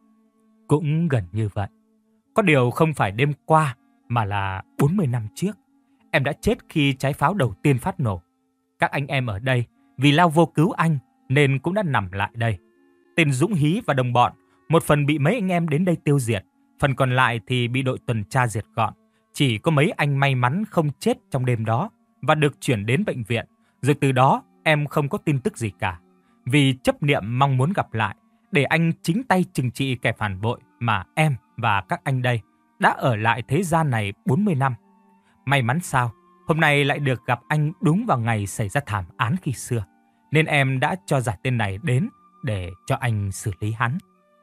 Cũng gần như vậy. Có điều không phải đêm qua, mà là bốn mươi năm trước. Em đã chết khi trái pháo đầu tiên phát nổ. Các anh em ở đây vì lao vô cứu anh nên cũng đã nằm lại đây. Tên Dũng Hí và đồng bọn, một phần bị mấy anh em đến đây tiêu diệt, phần còn lại thì bị đội tuần tra diệt gọn. Chỉ có mấy anh may mắn không chết trong đêm đó và được chuyển đến bệnh viện. Rồi từ đó em không có tin tức gì cả. Vì chấp niệm mong muốn gặp lại, để anh chính tay trừng trị kẻ phản bội mà em và các anh đây đã ở lại thế gian này bốn mươi năm. May mắn sao, hôm nay lại được gặp anh đúng vào ngày xảy ra thảm án khi xưa. Nên em đã cho giải tên này đến để cho anh xử lý hắn.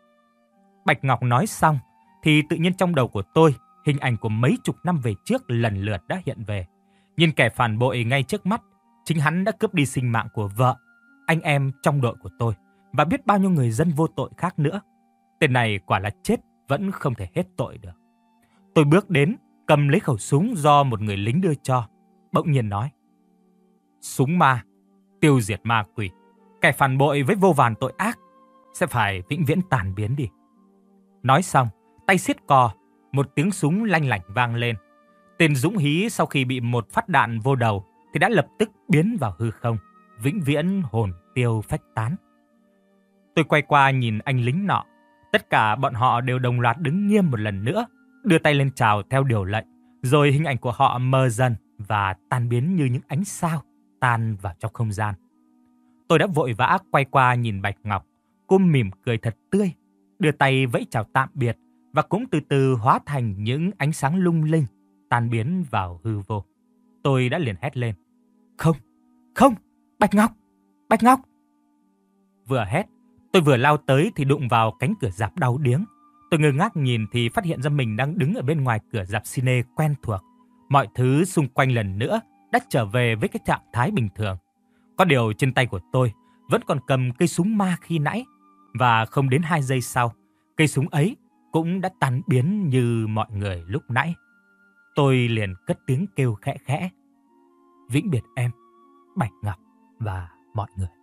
Bạch Ngọc nói xong thì tự nhiên trong đầu của tôi, hình ảnh của mấy chục năm về trước lần lượt đã hiện về. Nhìn kẻ phản bội ngay trước mắt, chính hắn đã cướp đi sinh mạng của vợ, anh em trong đội của tôi và biết bao nhiêu người dân vô tội khác nữa. Tên này quả là chết vẫn không thể hết tội được. Tôi bước đến, cầm lấy khẩu súng do một người lính đưa cho, bỗng nhiên nói. Súng ma, tiêu diệt ma quỷ, kẻ phản bội với vô vàn tội ác sẽ phải vĩnh viễn tàn biến đi. Nói xong, tay siết cò, một tiếng súng lanh lảnh vang lên. Tên Dũng Hí sau khi bị một phát đạn vô đầu thì đã lập tức biến vào hư không. vĩnh viễn hồn tiêu phách tán. Tôi quay qua nhìn anh lính nọ. Tất cả bọn họ đều đồng loạt đứng nghiêm một lần nữa, đưa tay lên chào theo điều lệnh, rồi hình ảnh của họ mờ dần và tan biến như những ánh sao tan vào trong không gian. Tôi đã vội vã quay qua nhìn Bạch Ngọc. Cô mỉm cười thật tươi, đưa tay vẫy chào tạm biệt và cũng từ từ hóa thành những ánh sáng lung linh, tan biến vào hư vô. Tôi đã liền hét lên: "Không, không, Bạch Ngọc, Bạch Ngọc!" Vừa hét, tôi vừa lao tới thì đụng vào cánh cửa rạp đau điếng. Tôi ngơ ngác nhìn thì phát hiện ra mình đang đứng ở bên ngoài cửa rạp cine quen thuộc. Mọi thứ xung quanh lần nữa đã trở về với cái trạng thái bình thường. Có điều trên tay của tôi vẫn còn cầm cây súng ma khi nãy. Và không đến hai giây sau, cây súng ấy cũng đã tan biến như mọi người lúc nãy. Tôi liền cất tiếng kêu khẽ khẽ: "Vĩnh biệt em, Bạch Ngọc và mọi người."